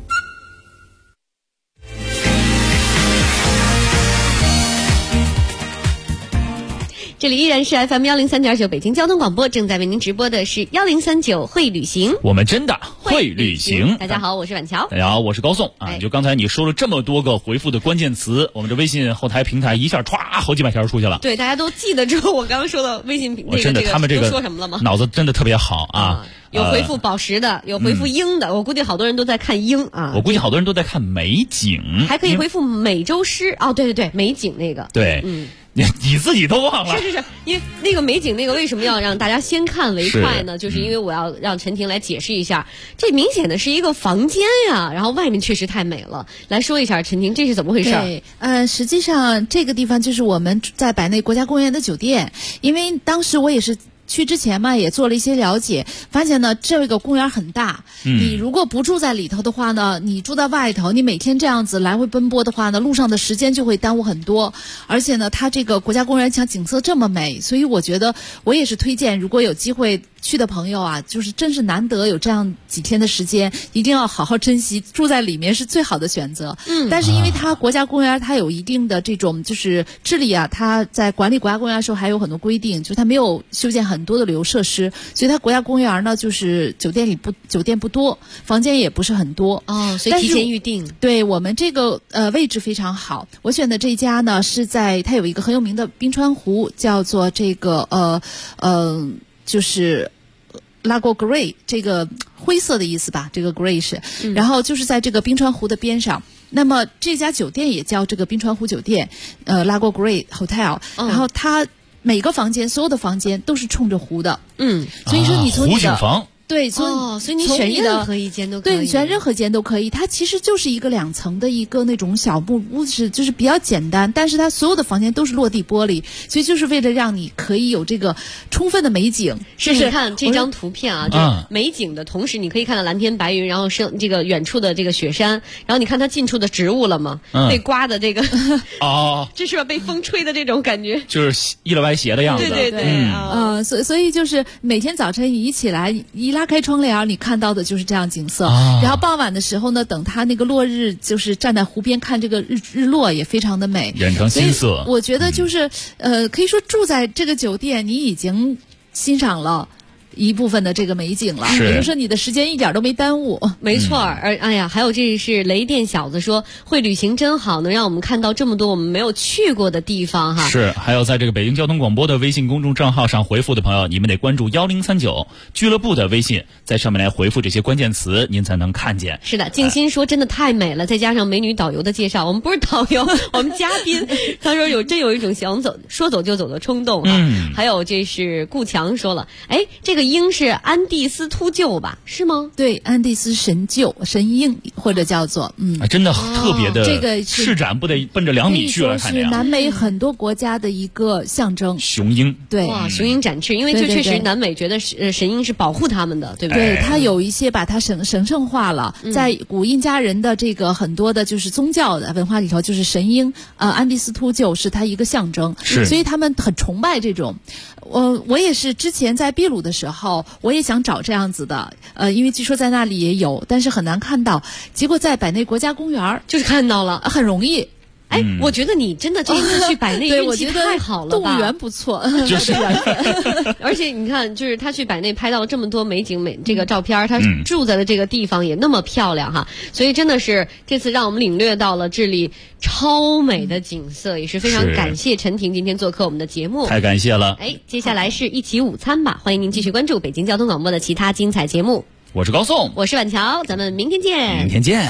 这里依然是 FM 103.9北京交通广播，正在为您直播的是1039会旅行。 我们真的会旅行。 大家好，我是晚乔。 大家好，我是高颂啊。就刚才你说了这么多个回复的关键词，我们这微信后台平台一下歘好几百条出去了。 对，大家都记得之后我刚刚说的微信真的他们这个说什么了吗？ 脑子真的特别好啊。 有回复宝石的，有回复鹰的，我估计好多人都在看鹰啊。 我估计好多人都在看美景， 还可以回复美洲狮哦，对对对，美景那个。 对，你自己都忘了。 是，因为那个美景那个为什么要让大家先看为快呢？就是因为我要让陈婷来解释一下，这明显的是一个房间呀，然后外面确实太美了。来说一下，陈婷，这是怎么回事？ 对，实际上这个地方就是我们在百内国家公园的酒店，因为当时我也是。去之前嘛，也做了一些了解，发现呢，这个公园很大。你如果不住在里头的话呢，你住在外头，你每天这样子来回奔波的话呢，路上的时间就会耽误很多。而且呢，它这个国家公园像景色这么美，所以我觉得我也是推荐，如果有机会去的朋友啊，就是真是难得有这样几天的时间，一定要好好珍惜，住在里面是最好的选择。但是因为它国家公园它有一定的这种就是治理啊，它在管理国家公园的时候还有很多规定，就是它没有修建很多的旅游设施，所以它国家公园呢就是酒店不多，房间也不是很多所以提前预定。 对，我们这个位置非常好，我选的这家呢是在它有一个很有名的冰川湖，叫做这个就是Lago Grey， 这个灰色的意思吧，这个 Grey 是，然后就是在这个冰川湖的边上。那么这家酒店也叫这个冰川湖酒店，Lago Grey Hotel，然后它每个房间所有的房间都是冲着湖的，所以说你从你的湖景房。 对， 所以你选任何一间都可以。 对，你选任何一间都可以。它其实就是一个2层的一个那种小木屋，就是比较简单，但是它所有的房间都是落地玻璃，所以就是为了让你可以有这个充分的美景。 是你看这张图片啊，就是美景的同时，你可以看到蓝天白云，然后是这个远处的这个雪山，然后你看它近处的植物了吗？被刮的这个这是吧？被风吹的这种感觉， 就是依了歪斜的样子。 对对， 所以就是每天早晨你一起来一拉开窗帘，你看到的就是这样景色。然后傍晚的时候呢，等它那个落日，就是站在湖边看这个日落，也非常的美， 染成新色。 我觉得就是可以说住在这个酒店，你已经欣赏了一部分的这个美景了，也就是说你的时间一点都没耽误。 没错，哎呀，还有这是雷电小子说会旅行真好，能让我们看到这么多我们没有去过的地方哈。 是，还有在这个北京交通广播的微信公众账号上回复的朋友，你们得关注1039俱乐部的微信，在上面来回复这些关键词，您才能看见。 是的，静心说真的太美了，再加上美女导游的介绍，我们不是导游，我们嘉宾。他说有一种想说走就走的冲动啊。还有这是顾强说了，这个鹰是安第斯秃鹫吧？是吗？ 对，安第斯神鹰，或者叫做真的特别的， 这个施展不得奔着2米去了，看是南美很多国家的一个象征。 雄鹰， 对， 哇，雄鹰展翅，因为就确实南美觉得神鹰是保护他们的，对不对？对，它有一些把它神圣化了，在古印加人的这个很多的就是宗教的文化里头，就是神鹰安第斯秃鹫是它一个象征，所以他们很崇拜这种。我也是之前在秘鲁的时候，我也想找这样子的，因为据说在那里也有，但是很难看到。结果在百内国家公园就是看到了， 很容易。 我觉得你真的这一次去百内运气太好了吧？ 动物园不错， 就是而且你看，就是他去百内拍到了这么多美景这个照片，他住在的这个地方也那么漂亮哈，所以真的是这次让我们领略到了智利超美的景色，也是非常感谢陈婷今天做客我们的节目， 太感谢了。 接下来是一起午餐吧，欢迎您继续关注北京交通广播的其他精彩节目。 我是高颂， 我是晚乔，咱们明天见。 明天见。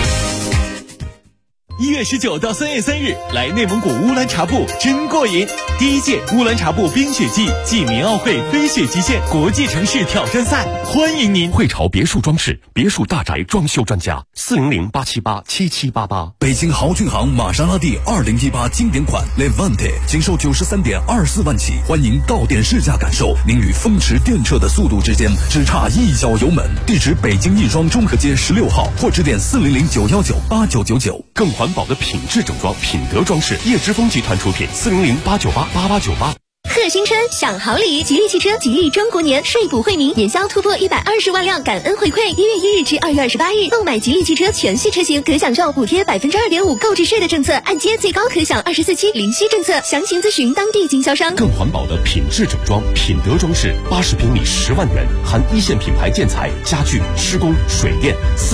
1月19到3月3日，来内蒙古乌兰察布真过瘾！ 第1届乌兰察布冰雪季暨民奥会飞雪极限国际城市挑战赛，欢迎您！ 汇潮别墅装饰，别墅大宅装修专家，400-878-7788。 北京豪骏行玛莎拉蒂2018经典款 Levante 仅售93.24万起，欢迎到店试驾感受，您与风驰电掣的速度之间只差一脚油门。地址北京亦庄中和街16号，或致电400-919-8999。 更环保的品质整装，品德装饰，叶之峰集团出品，400-898-8898。 贺新春享好礼，吉利汽车吉利中国年税补惠民，年销突破120万辆，感恩回馈。1月1日至2月28日，购买吉利汽车全系车型可享受补贴2.5%购置税的政策，按揭最高可享24期零息政策。详情咨询当地经销商。 更环保的品质整装，品德装饰，80平米10万元，含一线品牌建材、家具、施工、水电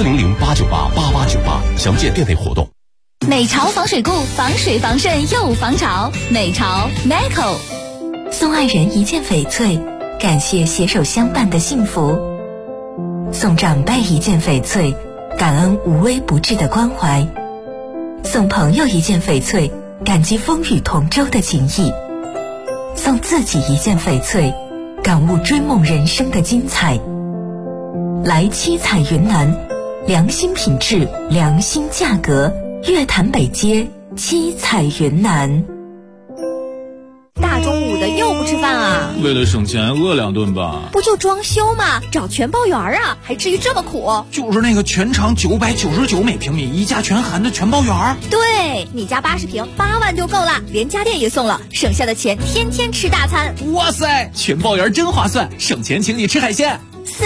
，400-898-8898。详见店内活动。 美潮防水固，防水防渗又防潮。美潮 Meco。 送爱人一件翡翠，感谢携手相伴的幸福；送长辈一件翡翠，感恩无微不至的关怀；送朋友一件翡翠，感激风雨同舟的情谊；送自己一件翡翠，感悟追梦人生的精彩。来七彩云南，良心品质，良心价格，月坛北街七彩云南。 大中午的又不吃饭啊？ 为了省钱饿2顿吧。 不就装修吗？找全包园啊，还至于这么苦？ 就是那个全长999每平米，一价全含的全包园。 对，你家80平8万就够了，连家电也送了，省下的钱天天吃大餐。 哇塞，全包园真划算，省钱请你吃海鲜。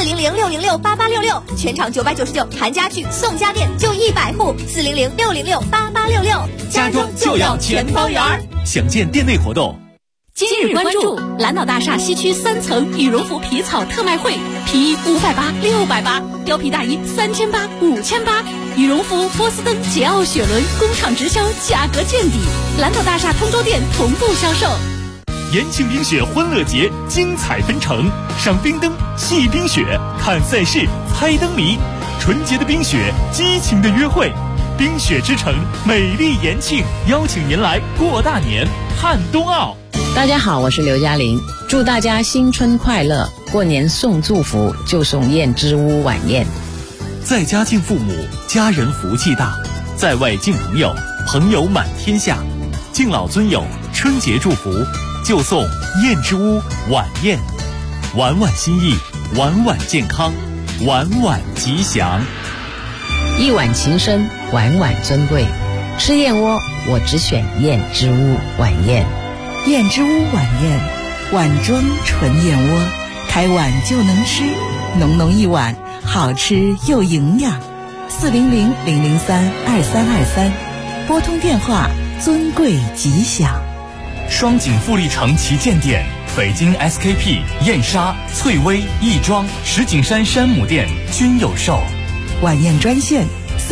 400-606-8866，全场999，含家具送家电，就100户。400-606-8866， 家装就要全包园。 详见店内活动。 今日关注蓝岛大厦西区3层羽绒服皮草特卖会，皮衣580、680，貂皮大衣3800、5800，羽绒服、波司登、捷奥雪伦工厂直销，价格见底。蓝岛大厦通州店同步销售。 延庆冰雪欢乐节精彩纷呈，赏冰灯、戏冰雪、看赛事、猜灯谜，纯洁的冰雪，激情的约会。冰雪之城美丽延庆，邀请您来过大年看冬奥。 大家好，我是刘嘉玲，祝大家新春快乐，过年送祝福就送燕之屋晚宴。 在家敬父母，家人福气大；在外敬朋友，朋友满天下。敬老尊友，春节祝福就送燕之屋晚宴，晚晚心意，晚晚健康，晚晚吉祥。 一碗情深，晚晚珍贵。吃燕窝，我只选燕之屋晚宴。 燕之屋晚宴，碗装纯燕窝，开碗就能吃，浓浓一碗，好吃又营养。400-003-2323，拨通电话，尊贵吉祥。 双井富力城旗舰店、北京 SKP、燕莎、翠微、亦庄、石景山山姆店均有售。 晚宴专线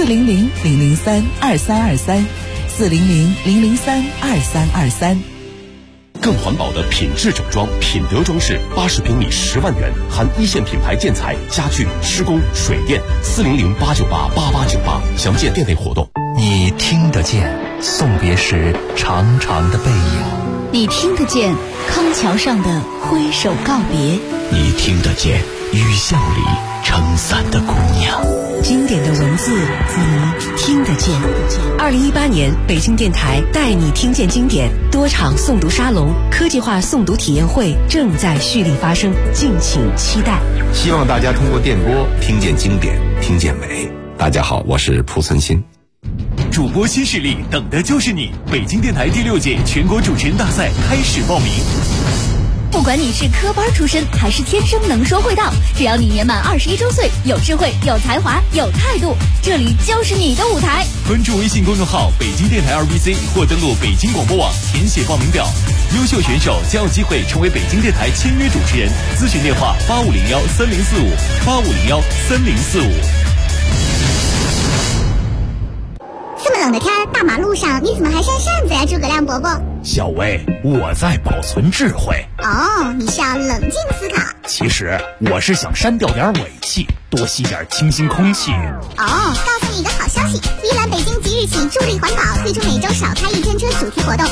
400-003-2323，400-003-2323。 更环保的品质整装，品德装饰，80平米10万元，含一线品牌建材、家具、施工、水电，400-898-8898。详见店内活动。 你听得见送别时长长的背影， 你听得见康桥上的挥手告别， 你听得见雨巷里撑伞的姑娘。 经典的文字，你听得见。2018年，北京电台带你听见经典多场诵读沙龙、科技化诵读体验会正在蓄力发生，敬请期待。 希望大家通过电波听见经典，听见美。大家好，我是蒲存昕。 主播新势力，等的就是你！北京电台第6届全国主持人大赛开始报名。 不管你是科班出身还是天生能说会道，只要你年满21周岁，有智慧、有才华、有态度，这里就是你的舞台。 关注微信公众号北京电台2BC 或登录北京广播网填写报名表，优秀选手将有机会成为北京电台签约主持人。咨询电话8501-3045，8501-3045。 这么冷的天，大马路上你怎么还扇扇子呀，诸葛亮伯伯？ 小薇，我在保存智慧。 哦，你是要冷静思考。 其实我是想删掉点尾气，多吸点清新空气。 哦，告诉你一个好消息，依兰北京即日起助力环保，推出每周少开1天车主题活动。